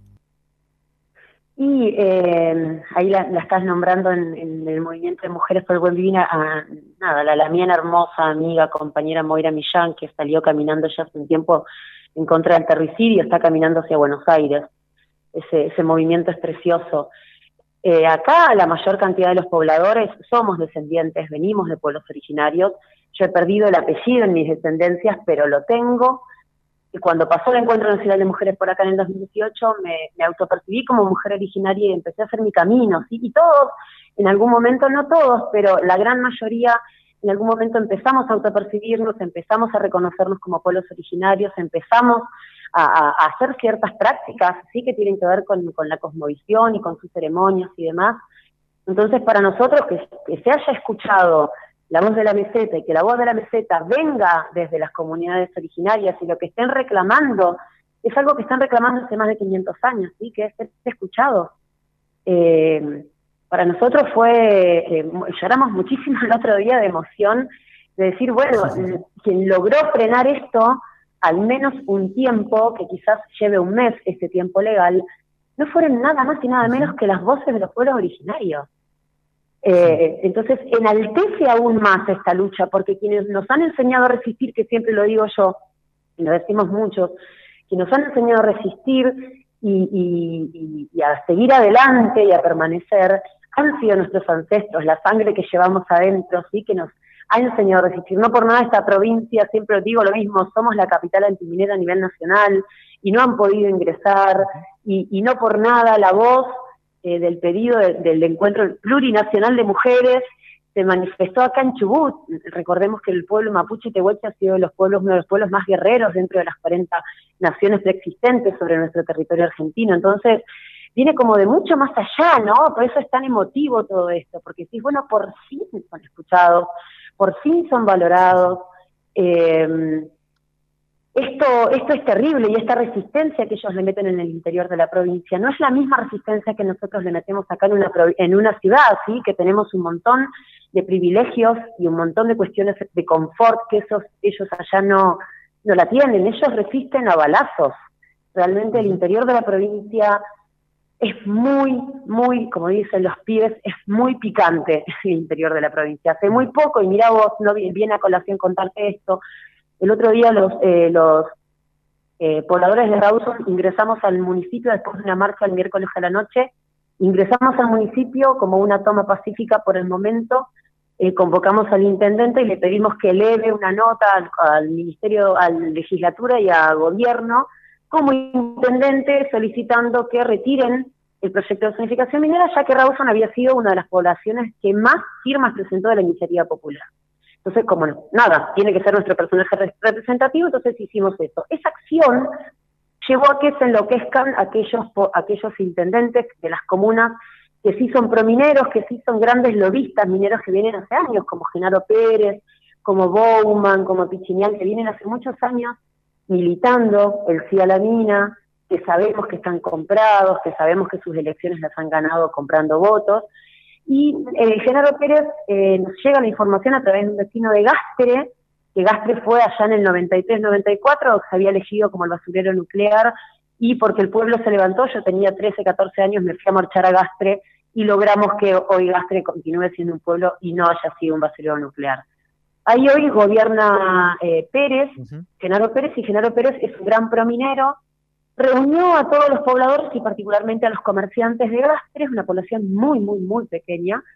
Y ahí la estás nombrando en el movimiento de Mujeres por el Buen Vivir la mía hermosa amiga, compañera Moira Millán, que salió caminando ya hace un tiempo en contra del terricidio, está caminando hacia Buenos Aires. Ese movimiento es precioso. Acá la mayor cantidad de los pobladores somos descendientes, venimos de pueblos originarios. Yo he perdido el apellido en mis descendencias, pero lo tengo. Y cuando pasó el Encuentro Nacional de Mujeres por acá en el 2018, me autopercibí como mujer originaria y empecé a hacer mi camino, ¿sí? Y todos, en algún momento, no todos, pero la gran mayoría, en algún momento empezamos a autopercibirnos, empezamos a reconocernos como pueblos originarios, empezamos a hacer ciertas prácticas, ¿sí? Que tienen que ver con la cosmovisión y con sus ceremonias y demás. Entonces, para nosotros, que se haya escuchado la voz de la meseta y que la voz de la meseta venga desde las comunidades originarias y lo que estén reclamando es algo que están reclamando hace más de 500 años, ¿sí? Que es ser escuchado. Para nosotros lloramos muchísimo el otro día de emoción, de decir, bueno, quien logró frenar esto, al menos un tiempo, que quizás lleve un mes este tiempo legal, no fueron nada más y nada menos que las voces de los pueblos originarios. Entonces enaltece aún más esta lucha, porque quienes nos han enseñado a resistir, que siempre lo digo yo, y lo decimos muchos, quienes nos han enseñado a resistir y a seguir adelante y a permanecer, han sido nuestros ancestros, la sangre que llevamos adentro, sí, que nos ha enseñado a resistir. No por nada esta provincia, siempre digo lo mismo, somos la capital antiminera a nivel nacional, y no han podido ingresar, y no por nada la voz del pedido del encuentro plurinacional de mujeres se manifestó acá en Chubut. Recordemos que el pueblo mapuche tehuelche ha sido uno de los pueblos más guerreros dentro de las 40 naciones preexistentes sobre nuestro territorio argentino. Entonces viene como de mucho más allá, ¿no? Por eso es tan emotivo todo esto, porque sí, bueno, por fin son escuchados, por fin son valorados. Esto es terrible, y esta resistencia que ellos le meten en el interior de la provincia no es la misma resistencia que nosotros le metemos acá en una ciudad, ¿sí? Que tenemos un montón de privilegios y un montón de cuestiones de confort que ellos allá no la tienen. Ellos resisten a balazos. Realmente el interior de la provincia es muy, como dicen los pibes, es muy picante el interior de la provincia. Hace muy poco, y mirá vos, no viene a colación contarte esto, el otro día los pobladores de Rawson ingresamos al municipio después de una marcha el miércoles a la noche, ingresamos al municipio como una toma pacífica por el momento, convocamos al intendente y le pedimos que eleve una nota al ministerio, a la legislatura y a gobierno, como intendente solicitando que retiren el proyecto de zonificación minera, ya que Rawson había sido una de las poblaciones que más firmas presentó de la iniciativa popular. Entonces, como nada, tiene que ser nuestro personaje representativo, entonces hicimos eso. Esa acción llevó a que se enloquezcan aquellos intendentes de las comunas que sí son promineros, que sí son grandes lobistas mineros que vienen hace años, como Genaro Pérez, como Bowman, como Pichiñal, que vienen hace muchos años militando el sí a la mina, que sabemos que están comprados, que sabemos que sus elecciones las han ganado comprando votos. Y Genaro Pérez nos llega la información a través de un vecino de Gastre, que Gastre fue allá en el 93-94, se había elegido como el basurero nuclear, y porque el pueblo se levantó, yo tenía 13, 14 años, me fui a marchar a Gastre, y logramos que hoy Gastre continúe siendo un pueblo y no haya sido un basurero nuclear. Ahí hoy gobierna Pérez, Genaro Pérez, y Genaro Pérez es un gran prominero, reunió a todos los pobladores y particularmente a los comerciantes de Gastre, es una población muy, muy, muy pequeña,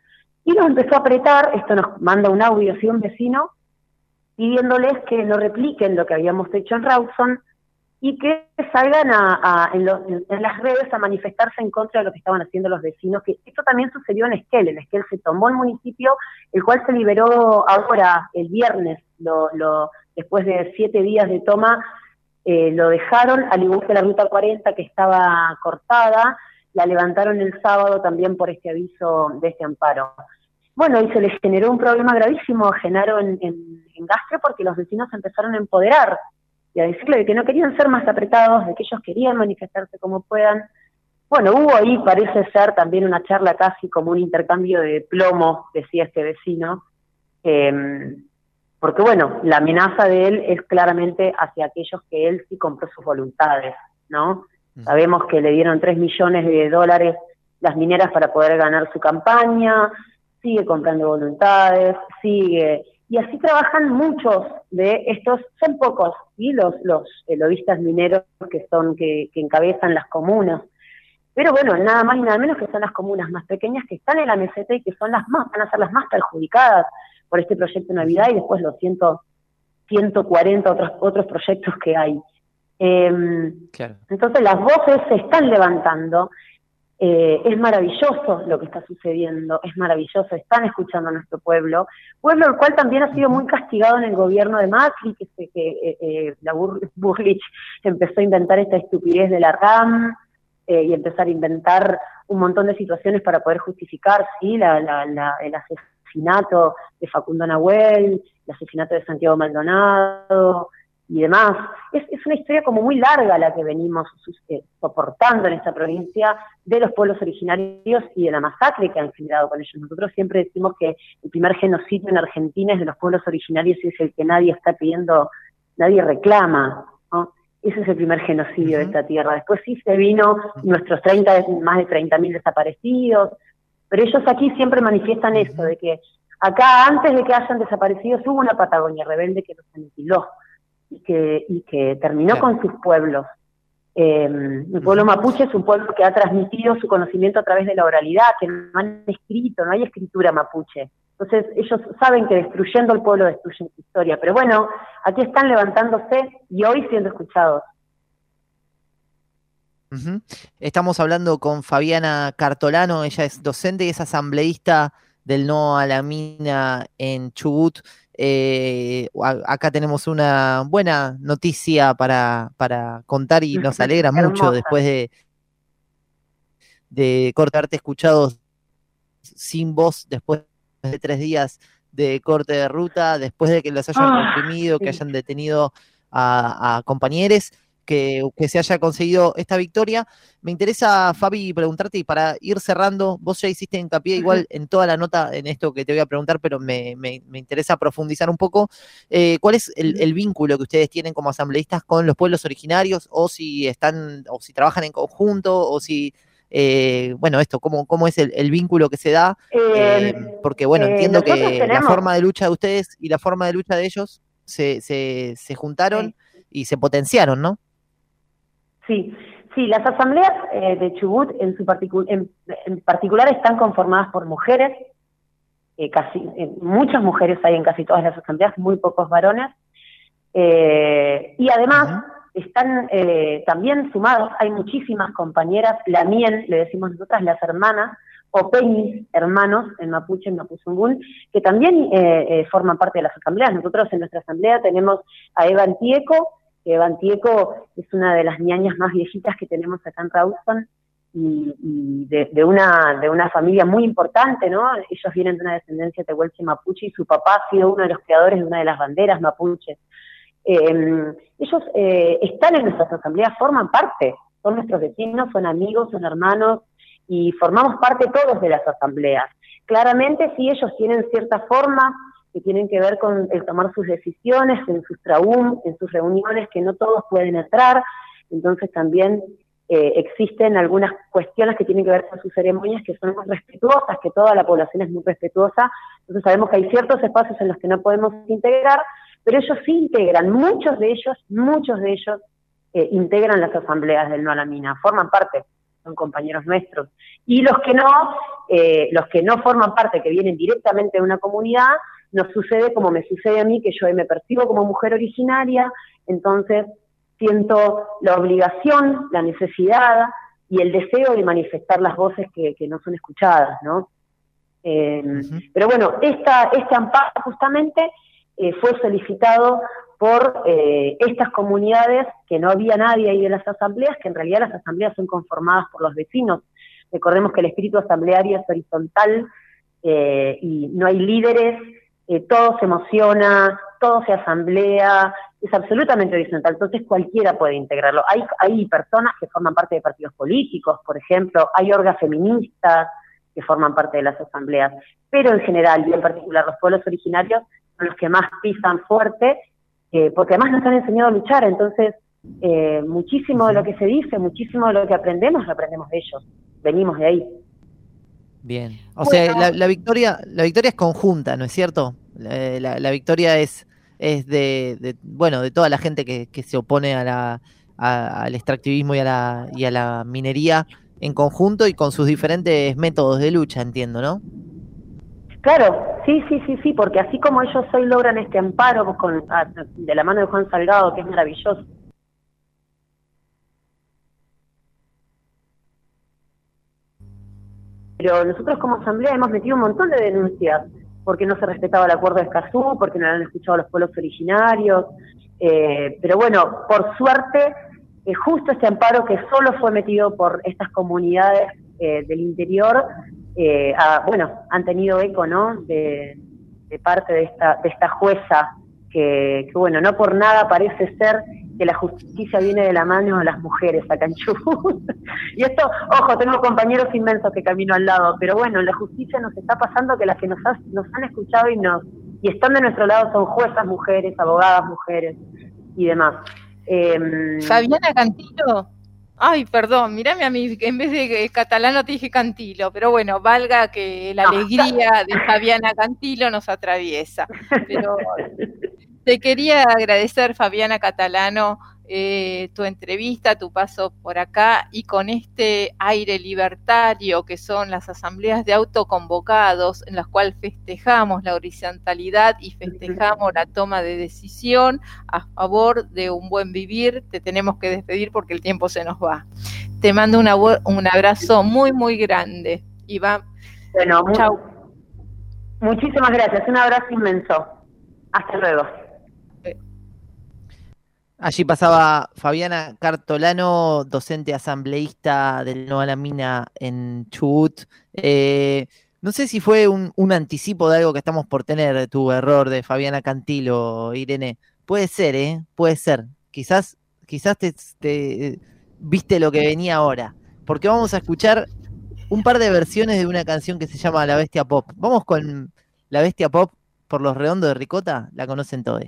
Y nos empezó a apretar, esto nos manda un audio así un vecino, pidiéndoles que no repliquen lo que habíamos hecho en Rawson y que salgan en las redes a manifestarse en contra de lo que estaban haciendo los vecinos, que esto también sucedió en Esquel. En Esquel se tomó el municipio, el cual se liberó ahora, el viernes, después de 7 días de toma, lo dejaron, al igual que la Ruta 40 que estaba cortada, la levantaron el sábado también por este aviso de este amparo. Bueno, y se les generó un problema gravísimo a Genaro en Gastre, porque los vecinos empezaron a empoderar y a decirle que no querían ser más apretados, de que ellos querían manifestarse como puedan. Bueno, hubo ahí, parece ser, también una charla casi como un intercambio de plomo, decía este vecino, porque bueno, la amenaza de él es claramente hacia aquellos que él sí compró sus voluntades, ¿no? Sabemos que le dieron $3 millones las mineras para poder ganar su campaña, sigue comprando voluntades, sigue... Y así trabajan muchos de estos, son pocos, ¿sí? los lobistas mineros que encabezan las comunas. Pero bueno, nada más y nada menos que son las comunas más pequeñas que están en la meseta y que son van a ser las más perjudicadas por este proyecto de Navidad y después los 140 otros proyectos que hay. Claro. Entonces las voces se están levantando. Es maravilloso lo que está sucediendo, es maravilloso, están escuchando a nuestro pueblo el cual también ha sido muy castigado en el gobierno de Macri, que la Burlich empezó a inventar esta estupidez de la RAM y empezar a inventar un montón de situaciones para poder justificar, ¿sí? el asesinato de Facundo Nahuel, el asesinato de Santiago Maldonado y demás. Es una historia como muy larga la que venimos soportando en esta provincia de los pueblos originarios y de la masacre que han generado con ellos. Nosotros siempre decimos que el primer genocidio en Argentina es de los pueblos originarios y es el que nadie está pidiendo, nadie reclama, ¿no? Ese es el primer genocidio de esta tierra. Después sí se vino nuestros más de 30.000 desaparecidos, pero ellos aquí siempre manifiestan eso, de que acá antes de que hayan desaparecido hubo una Patagonia rebelde que los aniquiló. Y que terminó con sus pueblos. El pueblo mapuche es un pueblo que ha transmitido su conocimiento a través de la oralidad, que no han escrito, no hay escritura mapuche. Entonces ellos saben que destruyendo el pueblo destruyen su historia. Pero bueno, aquí están levantándose y hoy siendo escuchados. Estamos hablando con Fabiana Cartolano, ella es docente y es asambleísta del No a la Mina en Chubut. Acá tenemos una buena noticia para contar y nos alegra mucho después de cortarte escuchados sin voz, después de 3 días de corte de ruta, después de que los hayan comprimido, que hayan detenido a compañeros, que se haya conseguido esta victoria. Me interesa, Fabi, preguntarte, y para ir cerrando, vos ya hiciste hincapié igual en toda la nota en esto que te voy a preguntar, pero me interesa profundizar un poco. ¿Cuál es el vínculo que ustedes tienen como asambleístas con los pueblos originarios, o si trabajan en conjunto, o si cómo es el vínculo que se da? Porque entiendo que la forma de lucha de ustedes y la forma de lucha de ellos se juntaron y se potenciaron, ¿no? Sí, las asambleas de Chubut en particular están conformadas por mujeres, muchas mujeres hay en casi todas las asambleas, muy pocos varones, y además están también sumados, hay muchísimas compañeras, la mien, le decimos nosotras, las hermanas, o peñis, hermanos, en mapuche, en mapuzungún, que también forman parte de las asambleas. Nosotros en nuestra asamblea tenemos a Eva Antieco, que Eva Antieco es una de las ñañas más viejitas que tenemos acá en Rawson, y de una familia muy importante, ¿no? Ellos vienen de una descendencia tehuelche mapuche, y su papá ha sido uno de los creadores de una de las banderas mapuches. Ellos están en nuestras asambleas, forman parte, son nuestros vecinos, son amigos, son hermanos, y formamos parte todos de las asambleas. Claramente sí, ellos tienen cierta forma que tienen que ver con el tomar sus decisiones en sus traum, en sus reuniones, que no todos pueden entrar, entonces también existen algunas cuestiones que tienen que ver con sus ceremonias que son muy respetuosas, que toda la población es muy respetuosa, entonces sabemos que hay ciertos espacios en los que no podemos integrar, pero ellos sí integran, muchos de ellos integran las asambleas del No a la Mina, forman parte. son compañeros nuestros. Y los que no forman parte, que vienen directamente de una comunidad, nos sucede como me sucede a mí, que yo me percibo como mujer originaria, entonces siento la obligación, la necesidad y el deseo de manifestar las voces que no son escuchadas, ¿no? Pero bueno, este amparo justamente fue solicitado por estas comunidades, que no había nadie ahí de las asambleas, que en realidad las asambleas son conformadas por los vecinos. Recordemos que el espíritu asambleario es horizontal y no hay líderes, todo se emociona, todo se asamblea, es absolutamente horizontal, entonces cualquiera puede integrarlo. Hay personas que forman parte de partidos políticos, por ejemplo, hay orgas feministas que forman parte de las asambleas, pero en general, y en particular los pueblos originarios, son los que más pisan fuerte, porque además nos han enseñado a luchar, entonces muchísimo de lo que se dice, muchísimo de lo que aprendemos, lo aprendemos de ellos, venimos de ahí. Bien, o sea, la victoria es conjunta, ¿no es cierto? La victoria es de toda la gente que se opone al extractivismo y a la minería en conjunto y con sus diferentes métodos de lucha, entiendo, ¿no? Claro, sí, porque así como ellos hoy logran este amparo de la mano de Juan Salgado, que es maravilloso. Pero nosotros como asamblea hemos metido un montón de denuncias, porque no se respetaba el acuerdo de Escazú, porque no lo han escuchado los pueblos originarios, pero bueno, por suerte, justo este amparo que solo fue metido por estas comunidades del interior, han tenido eco, ¿no?, de parte de esta jueza, que bueno, no por nada parece ser que la justicia viene de la mano de las mujeres acá en Chubut. Y esto, ojo, tengo compañeros inmensos que camino al lado, pero bueno, la justicia nos está pasando que las que nos han escuchado y están de nuestro lado son juezas mujeres, abogadas mujeres y demás. Fabiana Cantilo. Ay, perdón, mírame a mí, en vez de catalano te dije Cantilo, pero bueno, valga que la alegría de Fabiana Cantilo nos atraviesa. Pero te quería agradecer, Fabiana Catalano, tu entrevista, tu paso por acá, y con este aire libertario que son las asambleas de autoconvocados, en las cuales festejamos la horizontalidad y festejamos la toma de decisión a favor de un buen vivir. Te tenemos que despedir porque el tiempo se nos va. Te mando un abrazo muy, muy grande. Iván, bueno, chau. Muchísimas gracias, un abrazo inmenso. Hasta luego. Allí pasaba Fabiana Cartolano, docente asambleísta del No a la Mina en Chubut. No sé si fue un anticipo de algo que estamos por tener, tu error de Fabiana Cantilo, Irene. Puede ser, puede ser. Quizás te viste lo que venía ahora. Porque vamos a escuchar un par de versiones de una canción que se llama La Bestia Pop. Vamos con La Bestia Pop por Los Redondos de Ricota, la conocen todos.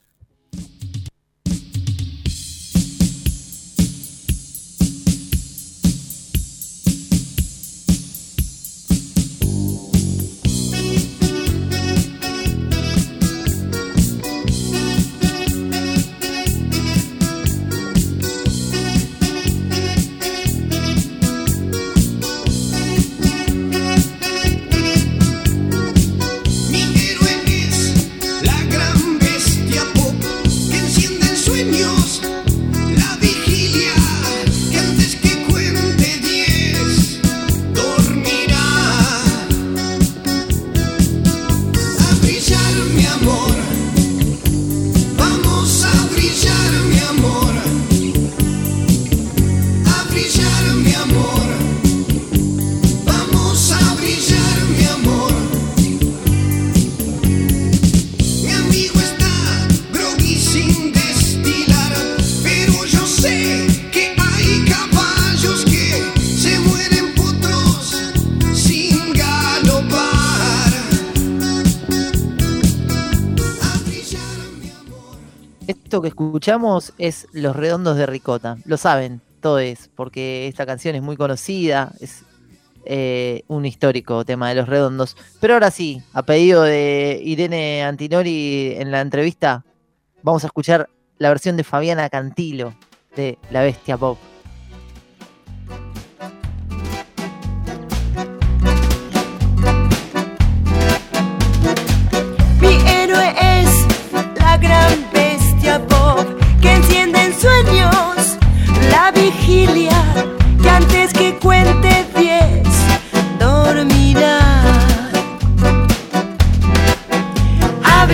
Esto que escuchamos es Los Redondos de Ricota. Lo saben todos, porque esta canción es muy conocida, es un histórico tema de Los Redondos. Pero ahora sí, a pedido de Irene Antinori en la entrevista, vamos a escuchar la versión de Fabiana Cantilo de La Bestia Pop.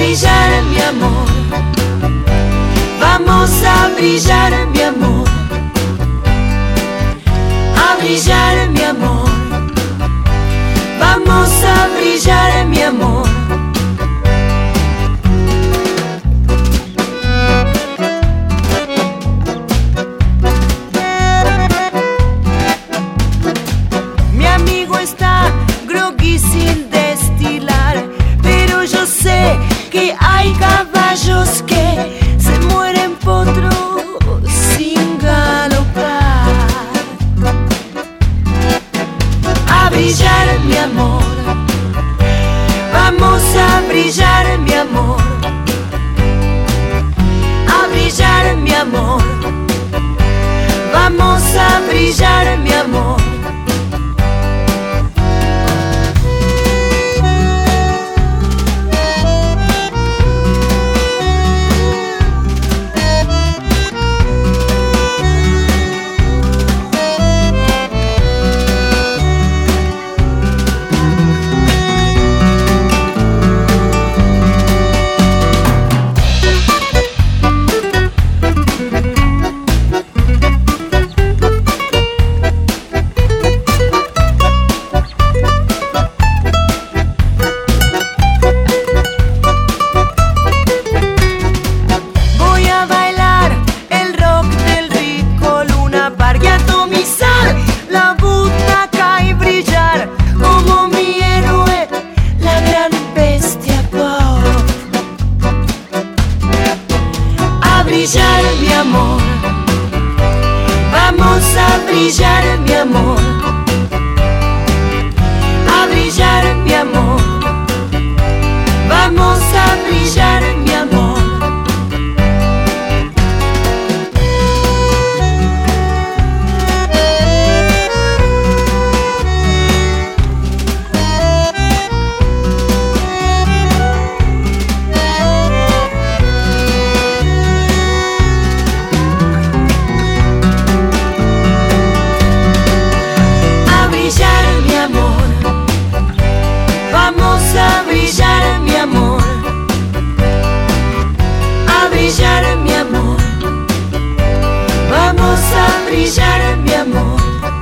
brillar, mi amor. Vamos a brillar, mi amor. A brillar, mi amor. Vamos a brillar, mi amor. Mi amigo está groggy sin destilar, pero yo sé que hay caballos que se mueren potros sin galopar. A brillar, mi amor. Vamos a brillar, mi amor. A brillar, mi amor. Vamos a brillar, mi amor. brillar, mi amor, a brillar, mi amor, vamos a brillar, mi amor. Brillar, mi amor.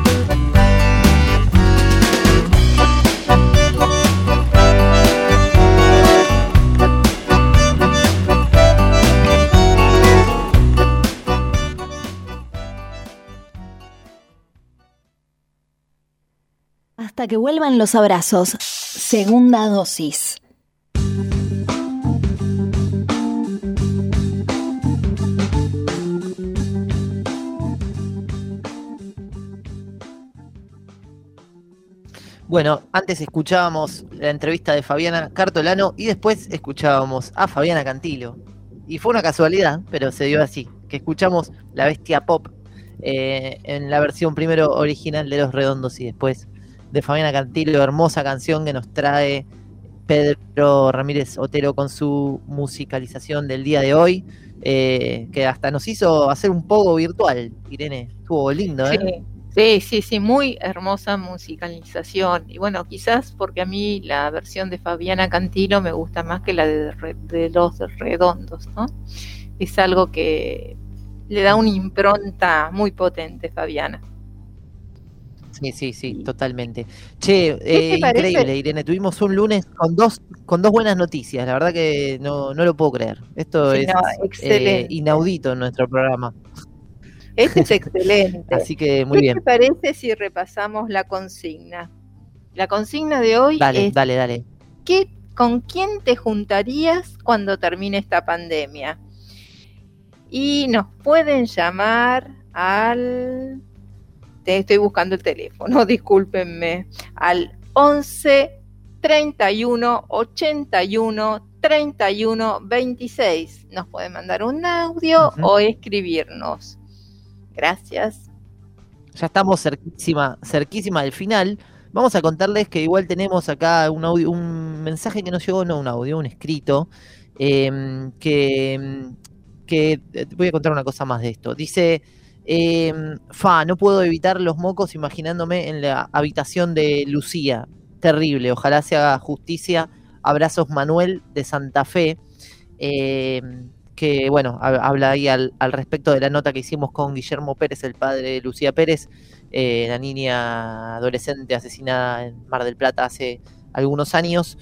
Hasta que vuelvan los abrazos. Segunda dosis. Bueno, antes escuchábamos la entrevista de Fabiana Cartolano y después escuchábamos a Fabiana Cantilo. Y fue una casualidad, pero se dio así, que escuchamos La Bestia Pop en la versión primero original de Los Redondos y después de Fabiana Cantilo, hermosa canción que nos trae Pedro Ramírez Otero con su musicalización del día de hoy, que hasta nos hizo hacer un poco virtual, Irene. Estuvo lindo, ¿eh? Sí, muy hermosa musicalización. Y bueno, quizás porque a mí la versión de Fabiana Cantilo me gusta más que la de Los Redondos, ¿no? Es algo que le da una impronta muy potente, Fabiana. Sí, totalmente. Che, increíble, Irene. Tuvimos un lunes con dos buenas noticias. La verdad que no lo puedo creer. Esto es inaudito en nuestro programa. Este es excelente. Así que muy bien. ¿Qué te parece si repasamos la consigna? La consigna de hoy es... Dale. ¿Con quién te juntarías cuando termine esta pandemia? Y nos pueden llamar al... Estoy buscando el teléfono, discúlpenme. Al 11 31 81 31 26. Nos pueden mandar un audio o escribirnos. Gracias. Ya estamos cerquísima del final. Vamos a contarles que igual tenemos acá un audio, un mensaje que nos llegó, no un audio, un escrito, que voy a contar una cosa más de esto. Dice, no puedo evitar los mocos imaginándome en la habitación de Lucía. Terrible, ojalá se haga justicia. Abrazos, Manuel de Santa Fe. que bueno, habla ahí al respecto de la nota que hicimos con Guillermo Pérez, el padre de Lucía Pérez, la niña adolescente asesinada en Mar del Plata hace algunos años,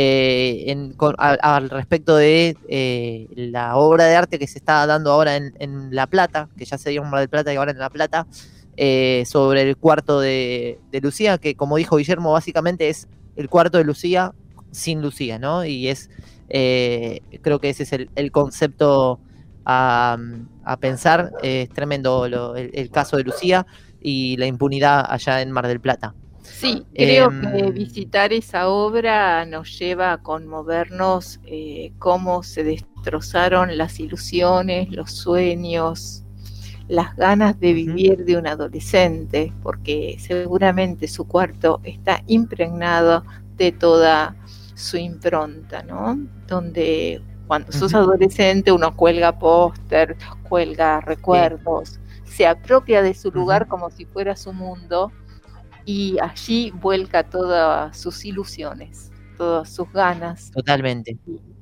al respecto de la obra de arte que se está dando ahora en La Plata, que ya se dio en Mar del Plata y ahora en La Plata, sobre el cuarto de Lucía, que como dijo Guillermo, básicamente es el cuarto de Lucía sin Lucía, ¿no? Y es, creo que ese es el concepto a pensar. Es tremendo el caso de Lucía y la impunidad allá en Mar del Plata. Sí, creo que visitar esa obra nos lleva a conmovernos cómo se destrozaron las ilusiones, los sueños, las ganas de vivir de un adolescente, porque seguramente su cuarto está impregnado de toda su impronta, ¿no? Donde cuando sos adolescente uno cuelga póster, cuelga recuerdos, se apropia de su lugar como si fuera su mundo, y allí vuelca todas sus ilusiones, todas sus ganas. Totalmente.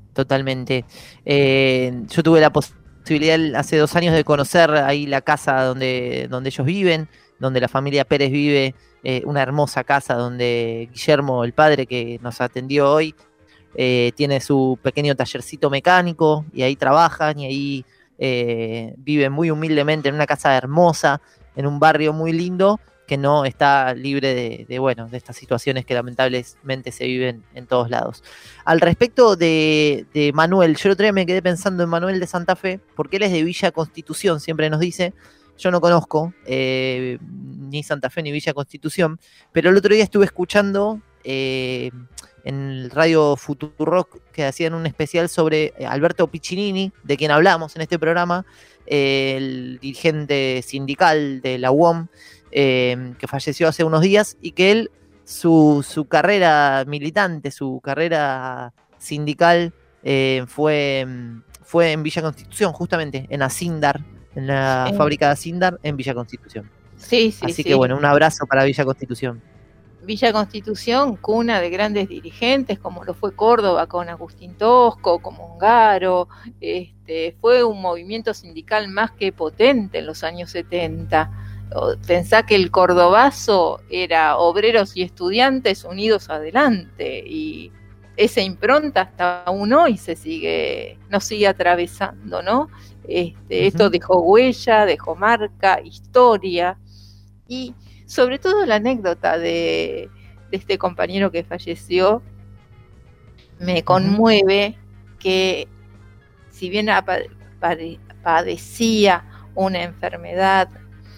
Yo tuve la posibilidad hace 2 años de conocer ahí la casa donde ellos viven, donde la familia Pérez vive, una hermosa casa donde Guillermo, el padre que nos atendió hoy, tiene su pequeño tallercito mecánico y ahí trabajan y ahí viven muy humildemente en una casa hermosa, en un barrio muy lindo, que no está libre de estas situaciones que lamentablemente se viven en todos lados. Al respecto de Manuel, yo el otro día me quedé pensando en Manuel de Santa Fe, porque él es de Villa Constitución, siempre nos dice. Yo no conozco ni Santa Fe ni Villa Constitución, pero el otro día estuve escuchando en el radio Futurock que hacían un especial sobre Alberto Piccinini, de quien hablamos en este programa, el dirigente sindical de la UOM, que falleció hace unos días, y que él, su carrera militante, su carrera sindical fue en Villa Constitución, justamente en Asindar, en la fábrica de Asindar en Villa Constitución. Sí, así que bueno, un abrazo para Villa Constitución. Villa Constitución, cuna de grandes dirigentes, como lo fue Córdoba con Agustín Tosco, como Ongaro. Fue un movimiento sindical más que potente en los años 70. Pensá que el cordobazo era obreros y estudiantes unidos adelante, y esa impronta hasta aún hoy nos sigue atravesando, ¿no? Esto dejó huella, dejó marca, historia, y sobre todo la anécdota de este compañero que falleció me conmueve, que si bien padecía una enfermedad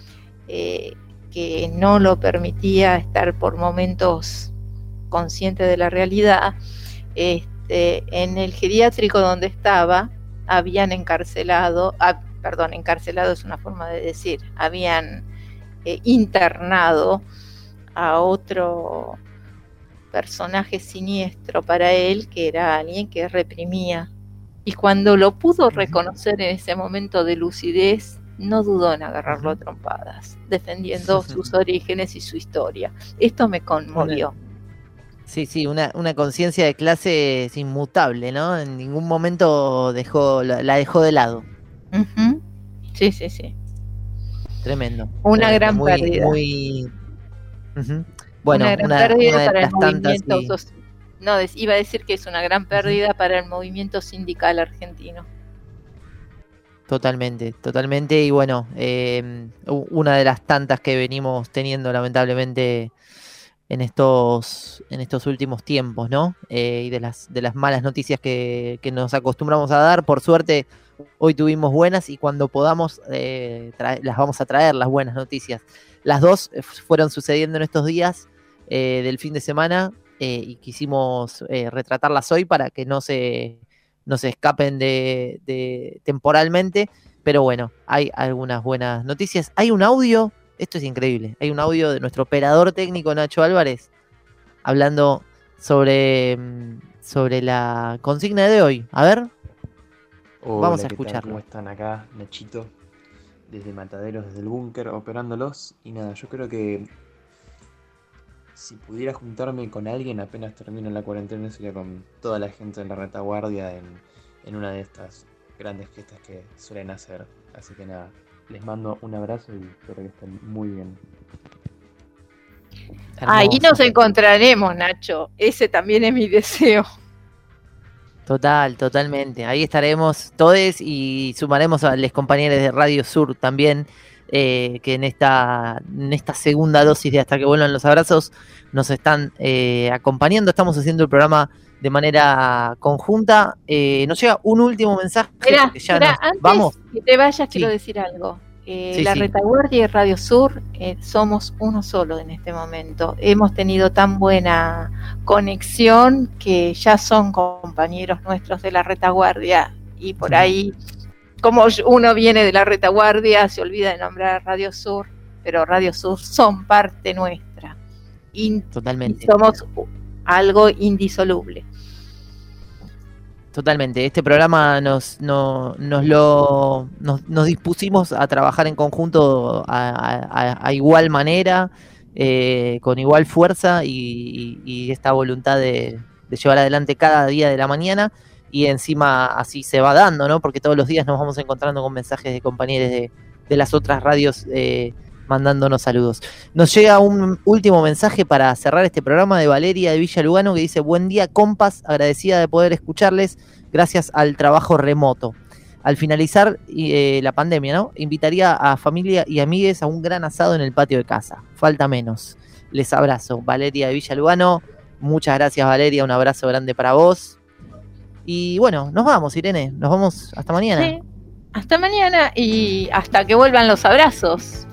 que no lo permitía estar por momentos consciente de la realidad, en el geriátrico donde estaba habían encarcelado es una forma de decir, habían internado a otro personaje siniestro para él, que era alguien que reprimía, y cuando lo pudo reconocer en ese momento de lucidez, no dudó en agarrarlo a trompadas, defendiendo sus orígenes y su historia. Esto me conmovió. Sí, una conciencia de clase inmutable, ¿no? En ningún momento la dejó de lado. Sí. Tremendo. Una gran pérdida. Bueno, una gran pérdida de para las el tantas. movimiento iba a decir que es una gran pérdida para el movimiento sindical argentino. Totalmente. Y bueno, una de las tantas que venimos teniendo lamentablemente en estos últimos tiempos, ¿no? Y de las malas noticias que nos acostumbramos a dar. Por suerte, hoy tuvimos buenas, y cuando podamos las vamos a traer, las buenas noticias. Las dos fueron sucediendo en estos días del fin de semana, y quisimos retratarlas hoy para que no se escapen de temporalmente, pero bueno, hay algunas buenas noticias. Hay un audio, esto es increíble, hay un audio de nuestro operador técnico Nacho Álvarez hablando sobre la consigna de hoy. A ver, hola, vamos a ¿qué escucharlo. tal? ¿Cómo están? Acá Nachito, desde Mataderos, desde el búnker, operándolos. Y nada, yo creo que si pudiera juntarme con alguien apenas termine la cuarentena, sería con toda la gente en la retaguardia en una de estas grandes fiestas que suelen hacer. Así que nada, les mando un abrazo y espero que estén muy bien. Ahí nos encontraremos, Nacho. Ese también es mi deseo. Totalmente. Ahí estaremos todos y sumaremos a los compañeros de Radio Sur también, que en esta segunda dosis de Hasta que vuelvan los abrazos nos están acompañando. Estamos haciendo el programa de manera conjunta. Nos llega un último mensaje. Espera, antes que te vayas, quiero decir algo. La Retaguardia y Radio Sur somos uno solo en este momento. Hemos tenido tan buena conexión que ya son compañeros nuestros de la Retaguardia, y por ahí, como uno viene de la Retaguardia, se olvida de nombrar a Radio Sur, pero Radio Sur son parte nuestra. Totalmente. Y somos algo indisoluble. Totalmente. Este programa nos dispusimos a trabajar en conjunto a igual manera, con igual fuerza y esta voluntad de llevar adelante cada día de la mañana, y encima así se va dando, ¿no? Porque todos los días nos vamos encontrando con mensajes de compañeros de las otras radios mandándonos saludos. Nos llega un último mensaje para cerrar este programa de Valeria de Villa Lugano, que dice: buen día, compas, agradecida de poder escucharles gracias al trabajo remoto. Al finalizar la pandemia, ¿no? Invitaría a familia y amigues a un gran asado en el patio de casa. Falta menos. Les abrazo. Valeria de Villa Lugano. Muchas gracias, Valeria. Un abrazo grande para vos. Y bueno, nos vamos, Irene. Nos vamos hasta mañana. Sí, hasta mañana y hasta que vuelvan los abrazos.